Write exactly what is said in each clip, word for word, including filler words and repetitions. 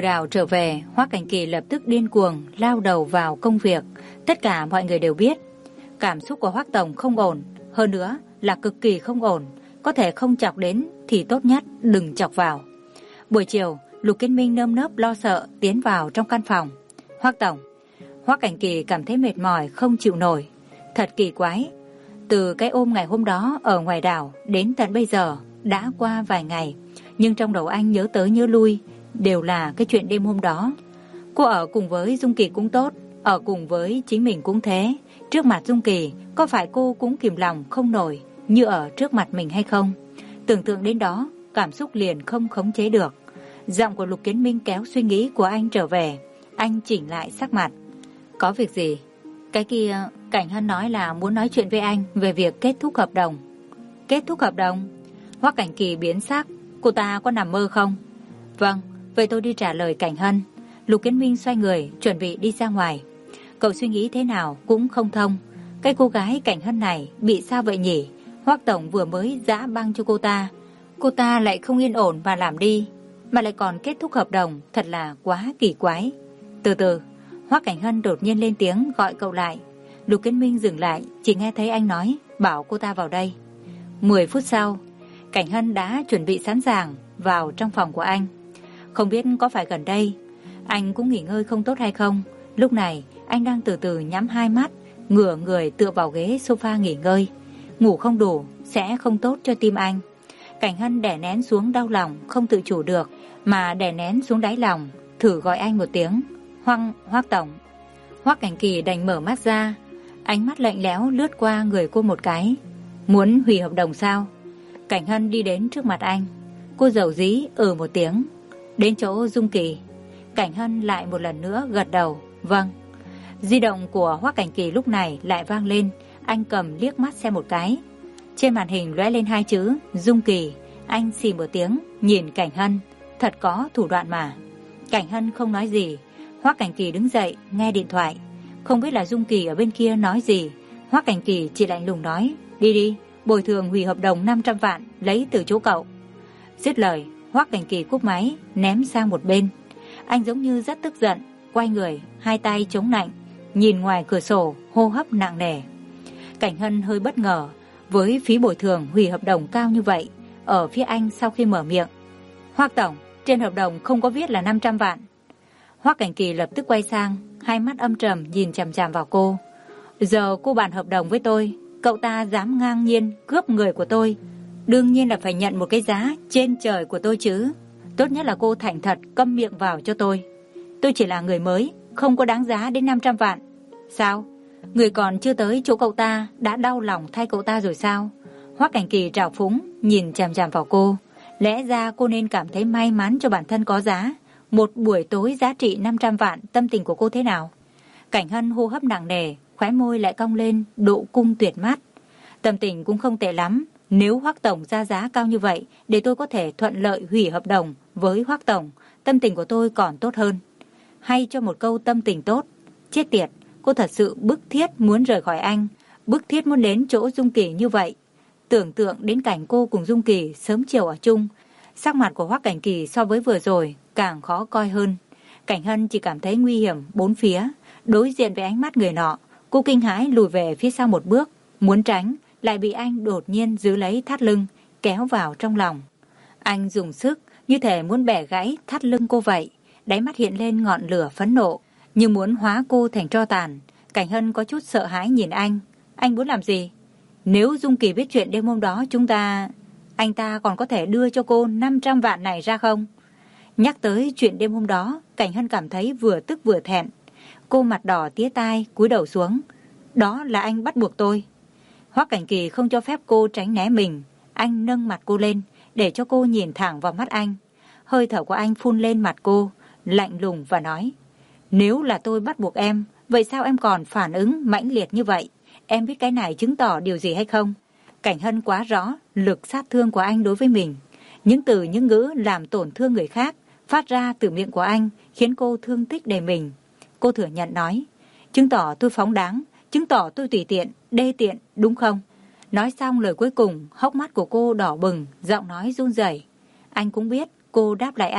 đảo trở về, Hoắc Cảnh Kỳ lập tức điên cuồng lao đầu vào công việc. Tất cả mọi người đều biết cảm xúc của Hoắc tổng không ổn, hơn nữa là cực kỳ không ổn, có thể không chọc đến thì tốt nhất đừng chọc vào. Buổi chiều, Lục Kiến Minh nơm nớp lo sợ tiến vào trong căn phòng. Hoắc tổng. Hoắc Cảnh Kỳ cảm thấy mệt mỏi không chịu nổi. Thật kỳ quái, từ cái ôm ngày hôm đó ở ngoài đảo đến tận bây giờ đã qua vài ngày, nhưng trong đầu anh nhớ tới nhớ lui đều là cái chuyện đêm hôm đó. Cô ở cùng với Dung Kỳ cũng tốt, ở cùng với chính mình cũng thế. Trước mặt Dung Kỳ, có phải cô cũng kìm lòng không nổi như ở trước mặt mình hay không? Tưởng tượng đến đó, cảm xúc liền không khống chế được. Giọng của Lục Kiến Minh kéo suy nghĩ của anh trở về. Anh chỉnh lại sắc mặt. Có việc gì? Cái kia, Cảnh Hân nói là muốn nói chuyện với anh về việc kết thúc hợp đồng. Kết thúc hợp đồng? Hoắc Cảnh Kỳ biến sắc. Cô ta có nằm mơ không? Vâng, vậy tôi đi trả lời Cảnh Hân. Lục Kiến Minh xoay người, chuẩn bị đi ra ngoài. Cậu suy nghĩ thế nào cũng không thông. Cái cô gái Cảnh Hân này bị sao vậy nhỉ? Hoắc tổng vừa mới giã băng cho cô ta, cô ta lại không yên ổn mà làm đi, mà lại còn kết thúc hợp đồng, thật là quá kỳ quái. Từ từ, Hoắc Cảnh Hân đột nhiên lên tiếng gọi cậu lại. Lục Kiến Minh dừng lại, chỉ nghe thấy anh nói bảo cô ta vào đây. Mười phút sau, Cảnh Hân đã chuẩn bị sẵn sàng vào trong phòng của anh. Không biết có phải gần đây anh cũng nghỉ ngơi không tốt hay không. Lúc này anh đang từ từ nhắm hai mắt, ngửa người tựa vào ghế sofa nghỉ ngơi. Ngủ không đủ sẽ không tốt cho tim anh. Cảnh Hân đè nén xuống đau lòng không tự chủ được, mà đè nén xuống đáy lòng, thử gọi anh một tiếng. Hoắc, Hoắc tổng. Hoắc Cảnh Kỳ đành mở mắt ra, ánh mắt lạnh lẽo lướt qua người cô một cái. Muốn hủy hợp đồng sao? Cảnh Hân đi đến trước mặt anh. Cô dầu dí ừ một tiếng. Đến chỗ Dung Kỳ. Cảnh Hân lại một lần nữa gật đầu. Vâng. Di động của Hoắc Cảnh Kỳ lúc này lại vang lên. Anh cầm liếc mắt xem một cái. Trên màn hình lóe lên hai chữ Dung Kỳ. Anh xì một tiếng nhìn Cảnh Hân. Thật có thủ đoạn mà. Cảnh Hân không nói gì. Hoắc Cảnh Kỳ đứng dậy nghe điện thoại. Không biết là Dung Kỳ ở bên kia nói gì. Hoắc Cảnh Kỳ chỉ lạnh lùng nói. Đi đi, bồi thường hủy hợp đồng năm trăm vạn lấy từ chỗ cậu. Dứt lời, Hoắc Cảnh Kỳ cúp máy ném sang một bên. Anh giống như rất tức giận, quay người, hai tay chống nạnh, nhìn ngoài cửa sổ, hô hấp nặng nề. Cảnh Hân hơi bất ngờ với phí bồi thường hủy hợp đồng cao như vậy. Ở phía anh sau khi mở miệng. Hoắc tổng, trên hợp đồng không có viết là năm trăm vạn. Hoắc Cảnh Kỳ lập tức quay sang, hai mắt âm trầm nhìn chằm chằm vào cô. Giờ cô bàn hợp đồng với tôi, cậu ta dám ngang nhiên cướp người của tôi, đương nhiên là phải nhận một cái giá trên trời của tôi chứ. Tốt nhất là cô thành thật câm miệng vào cho tôi. Tôi chỉ là người mới, không có đáng giá đến năm trăm vạn. Sao? Người còn chưa tới chỗ cậu ta đã đau lòng thay cậu ta rồi sao? Hoắc Cảnh Kỳ trào phúng nhìn chằm chằm vào cô. Lẽ ra cô nên cảm thấy may mắn cho bản thân có giá. Một buổi tối giá trị năm trăm vạn, tâm tình của cô thế nào? Cảnh Hân hô hấp nặng nề, khóe môi lại cong lên độ cung tuyệt mắt. Tâm tình cũng không tệ lắm. Nếu Hoắc tổng ra giá cao như vậy để tôi có thể thuận lợi hủy hợp đồng với Hoắc tổng, tâm tình của tôi còn tốt hơn. Hay cho một câu tâm tình tốt. Chết tiệt, cô thật sự bức thiết muốn rời khỏi anh, bức thiết muốn đến chỗ Dung Kỳ như vậy. Tưởng tượng đến cảnh cô cùng Dung Kỳ sớm chiều ở chung, sắc mặt của Hoắc Cảnh Kỳ so với vừa rồi càng khó coi hơn. Cảnh Hân chỉ cảm thấy nguy hiểm bốn phía. Đối diện với ánh mắt người nọ, cô kinh hãi lùi về phía sau một bước, muốn tránh, lại bị anh đột nhiên giữ lấy thắt lưng, kéo vào trong lòng. Anh dùng sức, như thể muốn bẻ gãy thắt lưng cô vậy. Đáy mắt hiện lên ngọn lửa phẫn nộ, như muốn hóa cô thành tro tàn. Cảnh Hân có chút sợ hãi nhìn anh. Anh muốn làm gì? Nếu Dung Kỳ biết chuyện đêm hôm đó chúng ta... Anh ta còn có thể đưa cho cô năm trăm vạn này ra không? Nhắc tới chuyện đêm hôm đó, Cảnh Hân cảm thấy vừa tức vừa thẹn. Cô mặt đỏ tía tai, cúi đầu xuống. Đó là anh bắt buộc tôi. Hoắc Cảnh Kỳ không cho phép cô tránh né mình. Anh nâng mặt cô lên, để cho cô nhìn thẳng vào mắt anh. Hơi thở của anh phun lên mặt cô, lạnh lùng và nói. Nếu là tôi bắt buộc em, vậy sao em còn phản ứng mãnh liệt như vậy? Em biết cái này chứng tỏ điều gì hay không? Cảnh Hân quá rõ lực sát thương của anh đối với mình. Những từ những ngữ làm tổn thương người khác phát ra từ miệng của anh khiến cô thương tích đầy mình. Cô thừa nhận nói, chứng tỏ tôi phóng đáng, chứng tỏ tôi tùy tiện, đê tiện, đúng không? Nói xong lời cuối cùng, hốc mắt của cô đỏ bừng, giọng nói run rẩy. Anh cũng biết cô đáp lại anh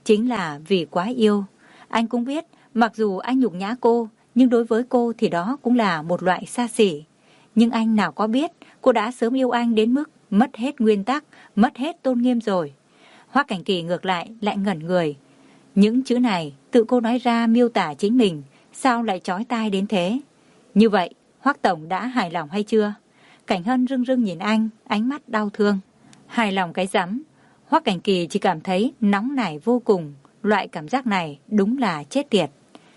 Chính là vì quá yêu. Anh cũng biết, mặc dù anh nhục nhã cô, nhưng đối với cô thì đó cũng là một loại xa xỉ. Nhưng anh nào có biết, cô đã sớm yêu anh đến mức mất hết nguyên tắc, mất hết tôn nghiêm rồi. Hoắc Cảnh Kỳ ngược lại, lại ngẩn người. Những chữ này, tự cô nói ra miêu tả chính mình, sao lại chói tai đến thế? Như vậy, Hoắc Tổng đã hài lòng hay chưa? Cảnh Hân rưng rưng nhìn anh, ánh mắt đau thương. Hài lòng cái rắm. Hoắc Cảnh Kỳ chỉ cảm thấy nóng nảy vô cùng. Loại cảm giác này đúng là chết tiệt.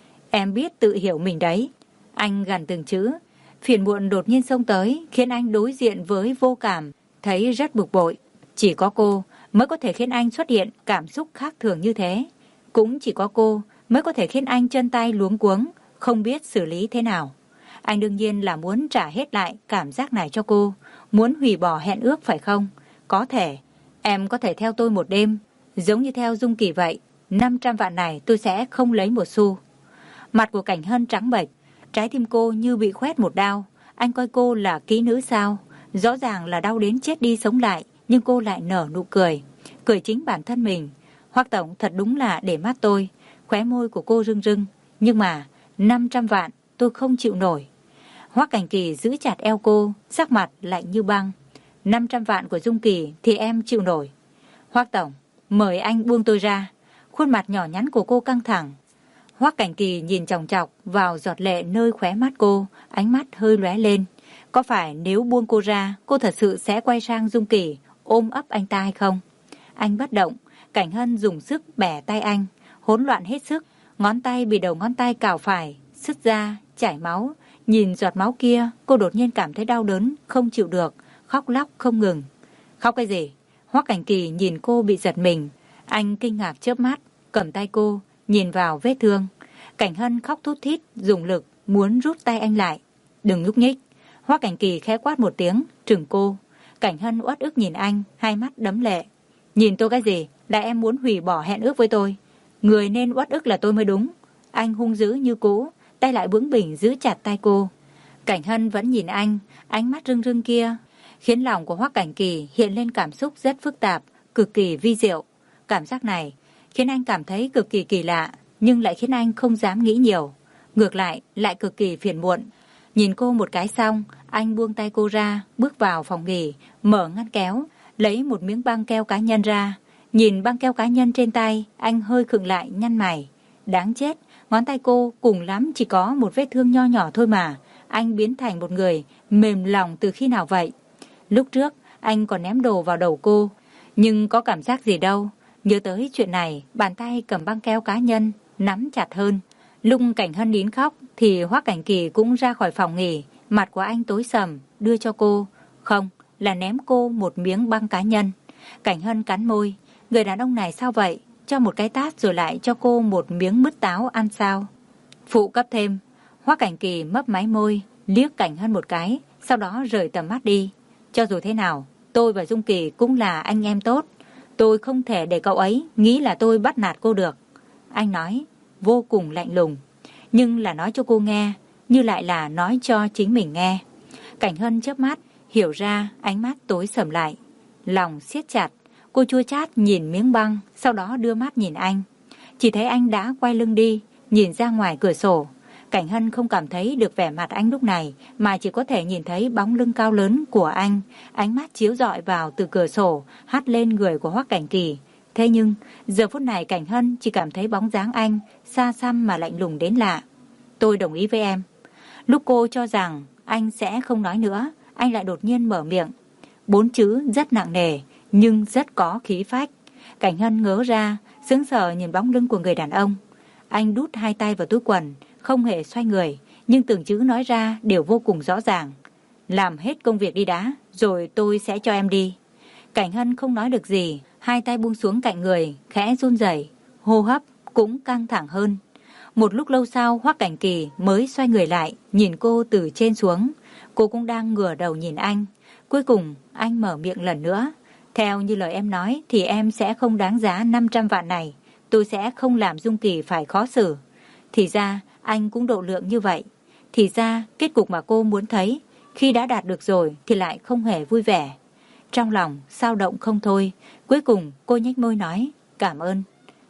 Em biết tự hiểu mình đấy. Anh gằn từng chữ. Phiền muộn đột nhiên xông tới, khiến anh đối diện với vô cảm, thấy rất bực bội. Chỉ có cô mới có thể khiến anh xuất hiện cảm xúc khác thường như thế. Cũng chỉ có cô mới có thể khiến anh chân tay luống cuống, không biết xử lý thế nào. Anh đương nhiên là muốn trả hết lại cảm giác này cho cô, muốn hủy bỏ hẹn ước phải không? Có thể. Em có thể theo tôi một đêm, giống như theo Dung Kỳ vậy. năm trăm vạn này tôi sẽ không lấy một xu. Mặt của Cảnh Hân trắng bệch, trái tim cô như bị khoét một đao. Anh coi cô là kỹ nữ sao? Rõ ràng là đau đến chết đi sống lại, nhưng cô lại nở nụ cười. Cười chính bản thân mình. Hoắc Tổng thật đúng là để mắt tôi. Khóe môi của cô rưng rưng. Nhưng mà năm trăm vạn tôi không chịu nổi. Hoắc Cảnh Kỳ giữ chặt eo cô, sắc mặt lạnh như băng. năm trăm vạn của Dung Kỳ thì em chịu nổi. Hoắc Tổng, mời anh buông tôi ra. Khuôn mặt nhỏ nhắn của cô căng thẳng. Hoắc Cảnh Kỳ nhìn chòng chọc vào giọt lệ nơi khóe mắt cô, ánh mắt hơi lóe lên. Có phải nếu buông cô ra, cô thật sự sẽ quay sang Dung Kỳ, ôm ấp anh ta hay không? Anh bất động, Cảnh Hân dùng sức bẻ tay anh, hỗn loạn hết sức. Ngón tay bị đầu ngón tay cào phải, sứt ra, chảy máu. Nhìn giọt máu kia, cô đột nhiên cảm thấy đau đớn, không chịu được, khóc lóc không ngừng. Khóc cái gì? Hoắc Cảnh Kỳ nhìn cô bị giật mình. Anh kinh ngạc chớp mắt, cầm tay cô, nhìn vào vết thương. Cảnh Hân khóc thút thít, dùng lực, muốn rút tay anh lại. Đừng nhúc nhích. Hoắc Cảnh Kỳ khẽ quát một tiếng, trừng cô. Cảnh Hân uất ức nhìn anh, hai mắt đẫm lệ. Nhìn tôi cái gì? Là em muốn hủy bỏ hẹn ước với tôi. Người nên uất ức là tôi mới đúng. Anh hung dữ như cũ, tay lại bướng bỉnh giữ chặt tay cô. Cảnh Hân vẫn nhìn anh, ánh mắt rưng rưng kia, khiến lòng của Hoắc Cảnh Kỳ hiện lên cảm xúc rất phức tạp, cực kỳ vi diệu. Cảm giác này khiến anh cảm thấy cực kỳ kỳ lạ, nhưng lại khiến anh không dám nghĩ nhiều. Ngược lại, lại cực kỳ phiền muộn. Nhìn cô một cái xong, anh buông tay cô ra, bước vào phòng nghỉ, mở ngăn kéo, lấy một miếng băng keo cá nhân ra. Nhìn băng keo cá nhân trên tay, anh hơi khựng lại nhăn mày. Đáng chết, ngón tay cô cùng lắm chỉ có một vết thương nho nhỏ thôi mà. Anh biến thành một người mềm lòng từ khi nào vậy? Lúc trước, anh còn ném đồ vào đầu cô, nhưng có cảm giác gì đâu. Nhớ tới chuyện này, bàn tay cầm băng keo cá nhân, nắm chặt hơn. Lúc Cảnh Hân nín khóc, thì Hoắc Cảnh Kỳ cũng ra khỏi phòng nghỉ. Mặt của anh tối sầm, đưa cho cô. Không, là ném cô một miếng băng cá nhân. Cảnh Hân cắn môi. Người đàn ông này sao vậy? Cho một cái tát rồi lại cho cô một miếng mứt táo ăn sao? Phụ cấp thêm. Hoắc Cảnh Kỳ mấp máy môi, liếc Cảnh Hân một cái, sau đó rời tầm mắt đi. Cho dù thế nào, tôi và Dung Kỳ cũng là anh em tốt. Tôi không thể để cậu ấy nghĩ là tôi bắt nạt cô được. Anh nói, vô cùng lạnh lùng. Nhưng là nói cho cô nghe, như lại là nói cho chính mình nghe. Cảnh Hân chớp mắt, hiểu ra ánh mắt tối sầm lại. Lòng siết chặt, cô chua chát nhìn miếng băng, sau đó đưa mắt nhìn anh. Chỉ thấy anh đã quay lưng đi, nhìn ra ngoài cửa sổ. Cảnh Hân không cảm thấy được vẻ mặt anh lúc này, mà chỉ có thể nhìn thấy bóng lưng cao lớn của anh. Ánh mắt chiếu rọi vào từ cửa sổ, hắt lên người của Hoắc Cảnh Kỳ. Thế nhưng, giờ phút này Cảnh Hân chỉ cảm thấy bóng dáng anh, xa xăm mà lạnh lùng đến lạ. Tôi đồng ý với em. Lúc cô cho rằng anh sẽ không nói nữa, anh lại đột nhiên mở miệng. Bốn chữ rất nặng nề, nhưng rất có khí phách. Cảnh Hân ngớ ra, sững sờ nhìn bóng lưng của người đàn ông. Anh đút hai tay vào túi quần, không hề xoay người, nhưng từng chữ nói ra đều vô cùng rõ ràng. Làm hết công việc đi đã, rồi tôi sẽ cho em đi. Cảnh Hân không nói được gì, hai tay buông xuống cạnh người, khẽ run rẩy, hô hấp cũng căng thẳng hơn. Một lúc lâu sau, Hoắc Cảnh Kỳ mới xoay người lại, nhìn cô từ trên xuống. Cô cũng đang ngửa đầu nhìn anh. Cuối cùng, anh mở miệng lần nữa. Theo như lời em nói thì em sẽ không đáng giá năm trăm vạn này. Tôi sẽ không làm Dung Kỳ phải khó xử. Thì ra, anh cũng độ lượng như vậy. Thì ra, kết cục mà cô muốn thấy, khi đã đạt được rồi thì lại không hề vui vẻ. Trong lòng, xao động không thôi. Cuối cùng, cô nhếch môi nói, cảm ơn.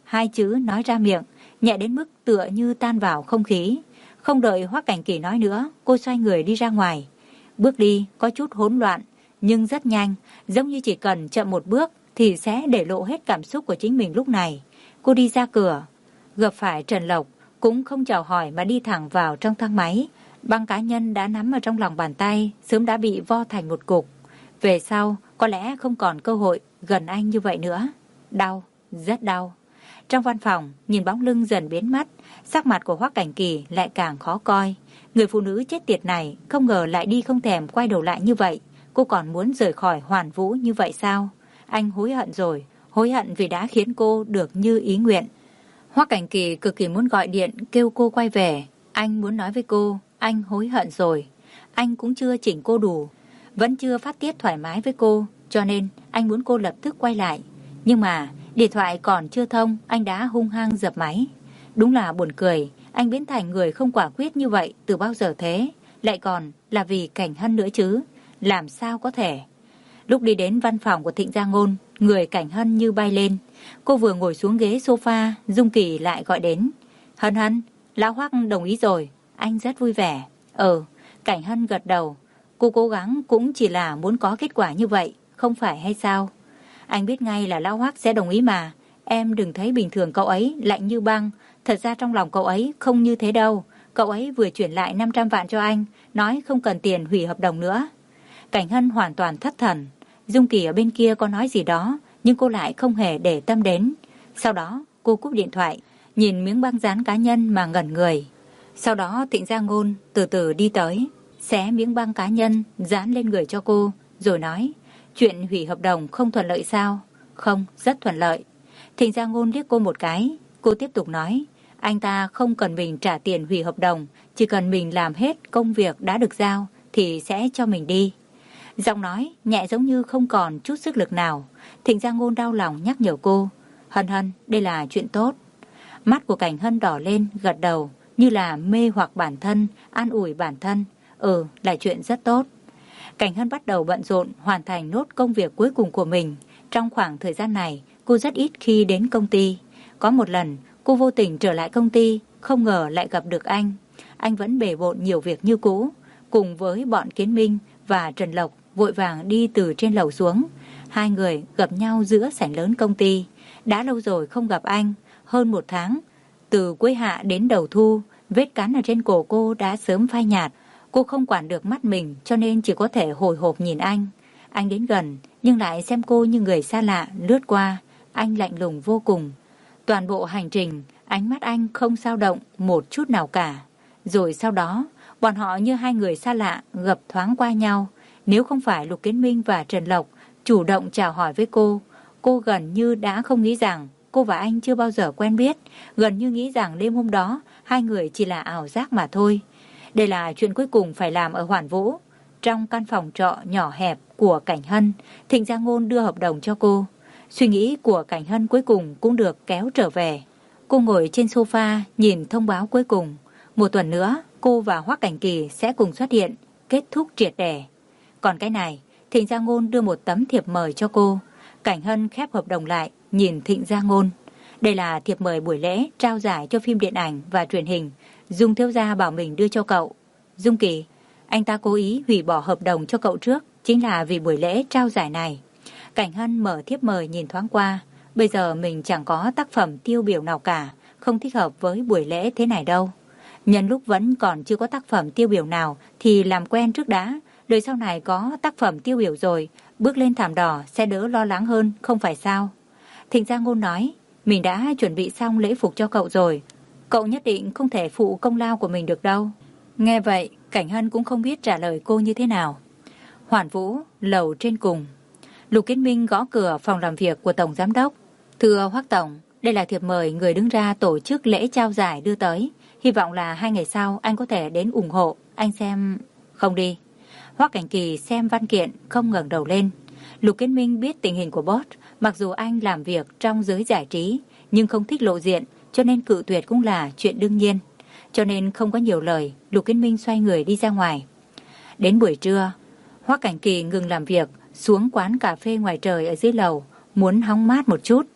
hai chữ nói ra miệng, nhẹ đến mức tựa như tan vào không khí. Không đợi Hoắc Cảnh Kỳ nói nữa, cô xoay người đi ra ngoài. Bước đi có chút hỗn loạn, nhưng rất nhanh, giống như chỉ cần chậm một bước thì sẽ để lộ hết cảm xúc của chính mình lúc này. Cô đi ra cửa, gặp phải Trần Lộc, cũng không chào hỏi mà đi thẳng vào trong thang máy. Băng cá nhân đã nắm ở trong lòng bàn tay, sớm đã bị vo thành một cục. Về sau, có lẽ không còn cơ hội gần anh như vậy nữa. Đau, rất đau. Trong văn phòng, nhìn bóng lưng dần biến mất, sắc mặt của Hoắc Cảnh Kỳ lại càng khó coi. Người phụ nữ chết tiệt này không ngờ lại đi không thèm quay đầu lại như vậy. Cô còn muốn rời khỏi Hoàn Vũ như vậy sao? Anh hối hận rồi, hối hận vì đã khiến cô được như ý nguyện. Hoắc Cảnh Kỳ cực kỳ muốn gọi điện kêu cô quay về. Anh muốn nói với cô, anh hối hận rồi. Anh cũng chưa chỉnh cô đủ, vẫn chưa phát tiết thoải mái với cô, cho nên anh muốn cô lập tức quay lại. Nhưng mà điện thoại còn chưa thông, anh đã hung hăng dập máy. Đúng là buồn cười, anh biến thành người không quả quyết như vậy từ bao giờ thế? Lại còn là vì Cảnh Hân nữa chứ? Làm sao có thể? Lúc đi đến văn phòng của Thịnh Gia Ngôn, người Cảnh Hân như bay lên. Cô vừa ngồi xuống ghế sofa, Dung Kỳ lại gọi đến. Hân Hân, Lão Hoắc đồng ý rồi, anh rất vui vẻ. Ừ, Cảnh Hân gật đầu. Cô cố gắng cũng chỉ là muốn có kết quả như vậy, không phải hay sao? Anh biết ngay là Lão Hoắc sẽ đồng ý mà. Em đừng thấy bình thường cậu ấy lạnh như băng. Thật ra trong lòng cậu ấy không như thế đâu. Cậu ấy vừa chuyển lại năm trăm vạn cho anh, nói không cần tiền hủy hợp đồng nữa. Cảnh Hân hoàn toàn thất thần. Dung Kỳ ở bên kia có nói gì đó, nhưng cô lại không hề để tâm đến. Sau đó cô cúp điện thoại, nhìn miếng băng dán cá nhân mà ngẩn người. Sau đó Thịnh Gia Ngôn từ từ đi tới, xé miếng băng cá nhân dán lên người cho cô, rồi nói, chuyện hủy hợp đồng không thuận lợi sao? Không, rất thuận lợi. Thịnh Gia Ngôn liếc cô một cái, cô tiếp tục nói, anh ta không cần mình trả tiền hủy hợp đồng, chỉ cần mình làm hết công việc đã được giao thì sẽ cho mình đi. Giọng nói nhẹ giống như không còn chút sức lực nào. Thịnh Gia Ngôn đau lòng nhắc nhở cô, Hân Hân, đây là chuyện tốt. Mắt của Cảnh Hân đỏ lên, gật đầu, như là mê hoặc bản thân, an ủi bản thân. Ừ, là chuyện rất tốt. Cảnh Hân bắt đầu bận rộn hoàn thành nốt công việc cuối cùng của mình. Trong khoảng thời gian này, cô rất ít khi đến công ty. Có một lần, cô vô tình trở lại công ty, không ngờ lại gặp được anh. Anh vẫn bề bộn nhiều việc như cũ. Cùng với bọn Kiến Minh và Trần Lộc vội vàng đi từ trên lầu xuống. Hai người gặp nhau giữa sảnh lớn công ty. Đã lâu rồi không gặp anh, hơn một tháng. Từ cuối hạ đến đầu thu, vết cắn ở trên cổ cô đã sớm phai nhạt. Cô không quản được mắt mình cho nên chỉ có thể hồi hộp nhìn anh. Anh đến gần nhưng lại xem cô như người xa lạ lướt qua. Anh lạnh lùng vô cùng. Toàn bộ hành trình, ánh mắt anh không dao động một chút nào cả. Rồi sau đó, bọn họ như hai người xa lạ gập thoáng qua nhau. Nếu không phải Lục Kiến Minh và Trần Lộc chủ động chào hỏi với cô, cô gần như đã không nghĩ rằng cô và anh chưa bao giờ quen biết. Gần như nghĩ rằng đêm hôm đó hai người chỉ là ảo giác mà thôi. Đây là chuyện cuối cùng phải làm ở Hoàn Vũ. Trong căn phòng trọ nhỏ hẹp của Cảnh Hân, Thịnh Gia Ngôn đưa hợp đồng cho cô. Suy nghĩ của Cảnh Hân cuối cùng cũng được kéo trở về. Cô ngồi trên sofa nhìn thông báo cuối cùng. Một tuần nữa, cô và Hoắc Cảnh Kỳ sẽ cùng xuất hiện, kết thúc triệt để. Còn cái này, Thịnh Gia Ngôn đưa một tấm thiệp mời cho cô. Cảnh Hân khép hợp đồng lại, nhìn Thịnh Gia Ngôn. Đây là thiệp mời buổi lễ trao giải cho phim điện ảnh và truyền hình. Dung thiếu gia bảo mình đưa cho cậu. Dung Kỳ, anh ta cố ý hủy bỏ hợp đồng cho cậu trước, chính là vì buổi lễ trao giải này. Cảnh Hân mở thiếp mời nhìn thoáng qua. Bây giờ mình chẳng có tác phẩm tiêu biểu nào cả, không thích hợp với buổi lễ thế này đâu. Nhân lúc vẫn còn chưa có tác phẩm tiêu biểu nào thì làm quen trước đã. Đời sau này có tác phẩm tiêu biểu rồi, bước lên thảm đỏ sẽ đỡ lo lắng hơn, không phải sao? Thịnh Gia Ngôn nói, mình đã chuẩn bị xong lễ phục cho cậu rồi. Cậu nhất định không thể phụ công lao của mình được đâu. Nghe vậy, Cảnh Hân cũng không biết trả lời cô như thế nào. Hoàn Vũ, lầu trên cùng. Lục Kiến Minh gõ cửa phòng làm việc của Tổng Giám đốc. Thưa Hoắc Tổng, đây là thiệp mời người đứng ra tổ chức lễ trao giải đưa tới. Hy vọng là hai ngày sau anh có thể đến ủng hộ. Anh xem... Không đi. Hoắc Cảnh Kỳ xem văn kiện không ngẩng đầu lên. Lục Kiến Minh biết tình hình của boss. Mặc dù anh làm việc trong giới giải trí nhưng không thích lộ diện, cho nên cự tuyệt cũng là chuyện đương nhiên. Cho nên không có nhiều lời, Lục Kiến Minh xoay người đi ra ngoài. Đến buổi trưa, Hoắc Cảnh Kỳ ngừng làm việc, xuống quán cà phê ngoài trời ở dưới lầu, muốn hóng mát một chút.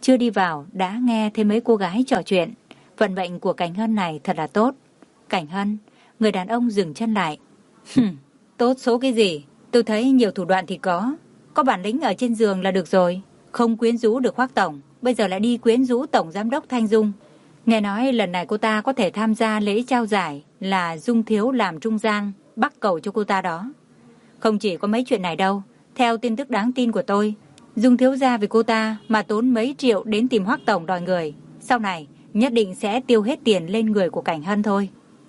chưa đi vào đã nghe thấy mấy cô gái trò chuyện. Vận mệnh của Cảnh Hân này thật là tốt. Cảnh Hân, người đàn ông dừng chân lại. Tốt số cái gì? Tôi thấy nhiều thủ đoạn thì có. Có bản lĩnh ở trên giường là được rồi. Không quyến rũ được Hoắc tổng, bây giờ lại đi quyến rũ tổng giám đốc Thanh Dung. Nghe nói lần này cô ta có thể tham gia lễ trao giải là Dung thiếu làm trung gian, bắc cầu cho cô ta đó. Không chỉ có mấy chuyện này đâu. Theo tin tức đáng tin của tôi, Dung thiếu gia vì cô ta mà tốn mấy triệu đến tìm Hoắc tổng đòi người. Sau này nhất định sẽ tiêu hết tiền lên người của Cảnh Hân thôi.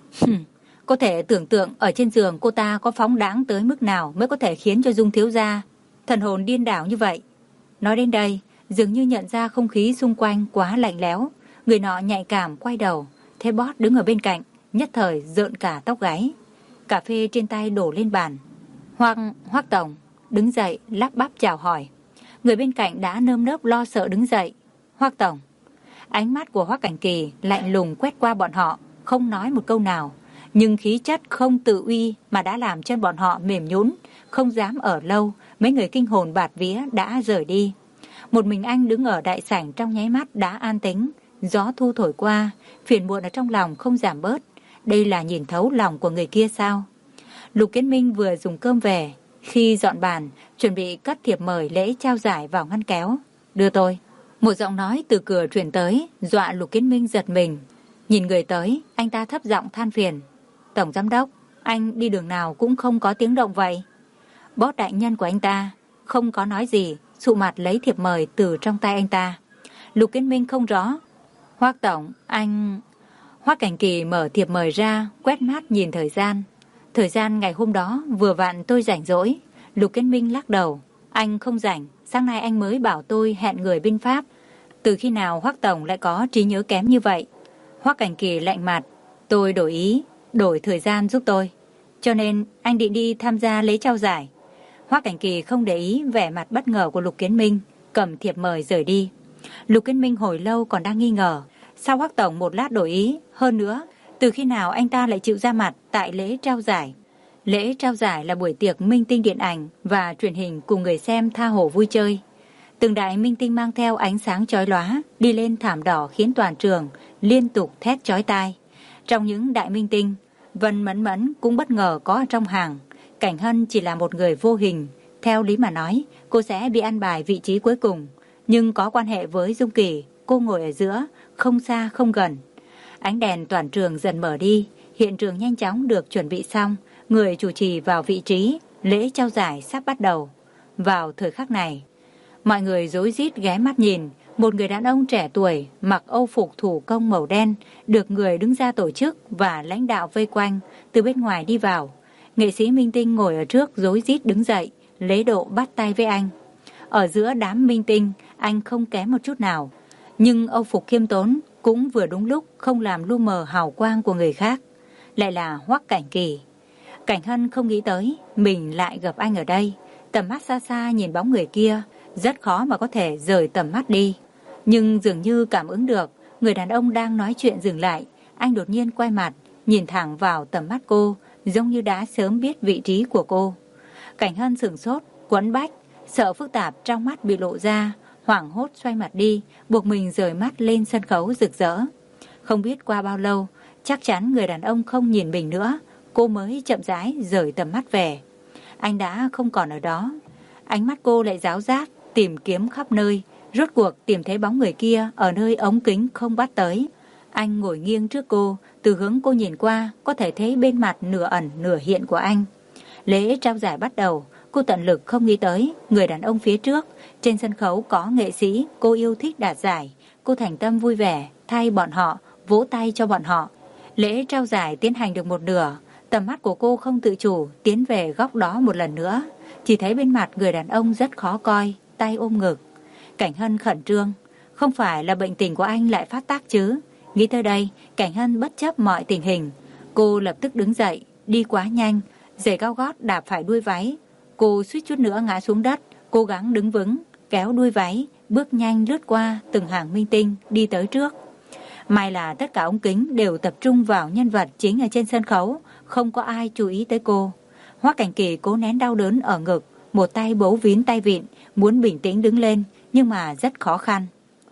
Có thể tưởng tượng ở trên giường cô ta có phóng đãng tới mức nào mới có thể khiến cho Dung thiếu gia thần hồn điên đảo như vậy. Nói đến đây, dường như nhận ra không khí xung quanh quá lạnh lẽo. Người nọ nhạy cảm quay đầu, thấy Boss đứng ở bên cạnh, nhất thời rợn cả tóc gáy. Cà phê trên tay đổ lên bàn. Hoắc, Hoắc tổng đứng dậy lắp bắp chào hỏi. Người bên cạnh đã nơm nớp lo sợ đứng dậy. Hoắc tổng. Ánh mắt của Hoắc Cảnh Kỳ lạnh lùng quét qua bọn họ, không nói một câu nào. Nhưng khí chất không tự uy mà đã làm chân bọn họ mềm nhũn, không dám ở lâu. Mấy người kinh hồn bạt vía đã rời đi. Một mình anh đứng ở đại sảnh trong nháy mắt đã an tĩnh. Gió thu thổi qua, phiền muộn ở trong lòng không giảm bớt. Đây là nhìn thấu lòng của người kia sao? Lục Kiến Minh vừa dùng cơm về, khi dọn bàn, chuẩn bị cất thiệp mời lễ trao giải vào ngăn kéo. Đưa tôi. Một giọng nói từ cửa truyền tới, dọa Lục Kiến Minh giật mình. Nhìn người tới, anh ta thấp giọng than phiền. Tổng giám đốc, anh đi đường nào cũng không có tiếng động vậy. Boss đại nhân của anh ta không có nói gì, sụ mặt lấy thiệp mời từ trong tay anh ta. Lục Kiến Minh không rõ. Hoắc tổng, anh... Hoắc Cảnh Kỳ mở thiệp mời ra, quét mắt nhìn thời gian. Thời gian ngày hôm đó vừa vặn tôi rảnh rỗi. Lục Kiến Minh lắc đầu. Anh không rảnh, sáng nay anh mới bảo tôi hẹn người bên Pháp. Từ khi nào Hoắc tổng lại có trí nhớ kém như vậy? Hoắc Cảnh Kỳ lạnh mặt. Tôi đổi ý, đổi thời gian giúp tôi. Cho nên anh định đi tham gia lễ trao giải. Hoắc Cảnh Kỳ không để ý vẻ mặt bất ngờ của Lục Kiến Minh, cầm thiệp mời rời đi. Lục Kiến Minh hồi lâu còn đang nghi ngờ, sao Hoắc tổng một lát đổi ý, hơn nữa, từ khi nào anh ta lại chịu ra mặt tại lễ trao giải. Lễ trao giải là buổi tiệc minh tinh điện ảnh và truyền hình cùng người xem tha hồ vui chơi. Từng đại minh tinh mang theo ánh sáng chói lóa, đi lên thảm đỏ khiến toàn trường liên tục thét chói tai. Trong những đại minh tinh, Vân Mẫn Mẫn cũng bất ngờ có ở trong hàng. Cảnh Hân chỉ là một người vô hình, theo lý mà nói, cô sẽ bị ăn bài vị trí cuối cùng. Nhưng có quan hệ với Dung Kỳ, cô ngồi ở giữa, không xa không gần. Ánh đèn toàn trường dần mở đi, hiện trường nhanh chóng được chuẩn bị xong, người chủ trì vào vị trí, lễ trao giải sắp bắt đầu. Vào thời khắc này, mọi người rối rít ghé mắt nhìn, một người đàn ông trẻ tuổi mặc âu phục thủ công màu đen, được người đứng ra tổ chức và lãnh đạo vây quanh, từ bên ngoài đi vào. Nghệ sĩ minh tinh ngồi ở trước rối rít đứng dậy, lễ độ bắt tay với anh. Ở giữa đám minh tinh, anh không kém một chút nào. Nhưng âu phục khiêm tốn cũng vừa đúng lúc không làm lu mờ hào quang của người khác. Lại là Hoắc Cảnh Kỳ. Cảnh Hân không nghĩ tới mình lại gặp anh ở đây. Tầm mắt xa xa nhìn bóng người kia, rất khó mà có thể rời tầm mắt đi. Nhưng dường như cảm ứng được người đàn ông đang nói chuyện dừng lại. Anh đột nhiên quay mặt, nhìn thẳng vào tầm mắt cô, giống như đã sớm biết vị trí của cô. Cảnh Hân sửng sốt, quấn bách, sợ phức tạp trong mắt bị lộ ra, hoảng hốt xoay mặt đi, buộc mình rời mắt lên sân khấu rực rỡ. Không biết qua bao lâu, chắc chắn người đàn ông không nhìn mình nữa, cô mới chậm rãi rời tầm mắt về. Anh đã không còn ở đó. Ánh mắt cô lại giáo giác, tìm kiếm khắp nơi, rốt cuộc tìm thấy bóng người kia ở nơi ống kính không bắt tới. Anh ngồi nghiêng trước cô, từ hướng cô nhìn qua, có thể thấy bên mặt nửa ẩn nửa hiện của anh. Lễ trao giải bắt đầu, cô tận lực không nghĩ tới người đàn ông phía trước. Trên sân khấu có nghệ sĩ cô yêu thích đạt giải, cô thành tâm vui vẻ thay bọn họ, vỗ tay cho bọn họ. Lễ trao giải tiến hành được một nửa, tầm mắt của cô không tự chủ tiến về góc đó một lần nữa. Chỉ thấy bên mặt người đàn ông rất khó coi, tay ôm ngực. Cảnh Hân khẩn trương, không phải là bệnh tình của anh lại phát tác chứ? Nghĩ tới đây, Cảnh Hân bất chấp mọi tình hình, cô lập tức đứng dậy, đi quá nhanh, giày cao gót đạp phải đuôi váy. Cô suýt chút nữa ngã xuống đất, cố gắng đứng vững, kéo đuôi váy, bước nhanh lướt qua từng hàng minh tinh đi tới trước. May là tất cả ống kính đều tập trung vào nhân vật chính ở trên sân khấu, không có ai chú ý tới cô. Hoắc Cảnh Kỳ cố nén đau đớn ở ngực, một tay bấu vín tay vịn, muốn bình tĩnh đứng lên, nhưng mà rất khó khăn.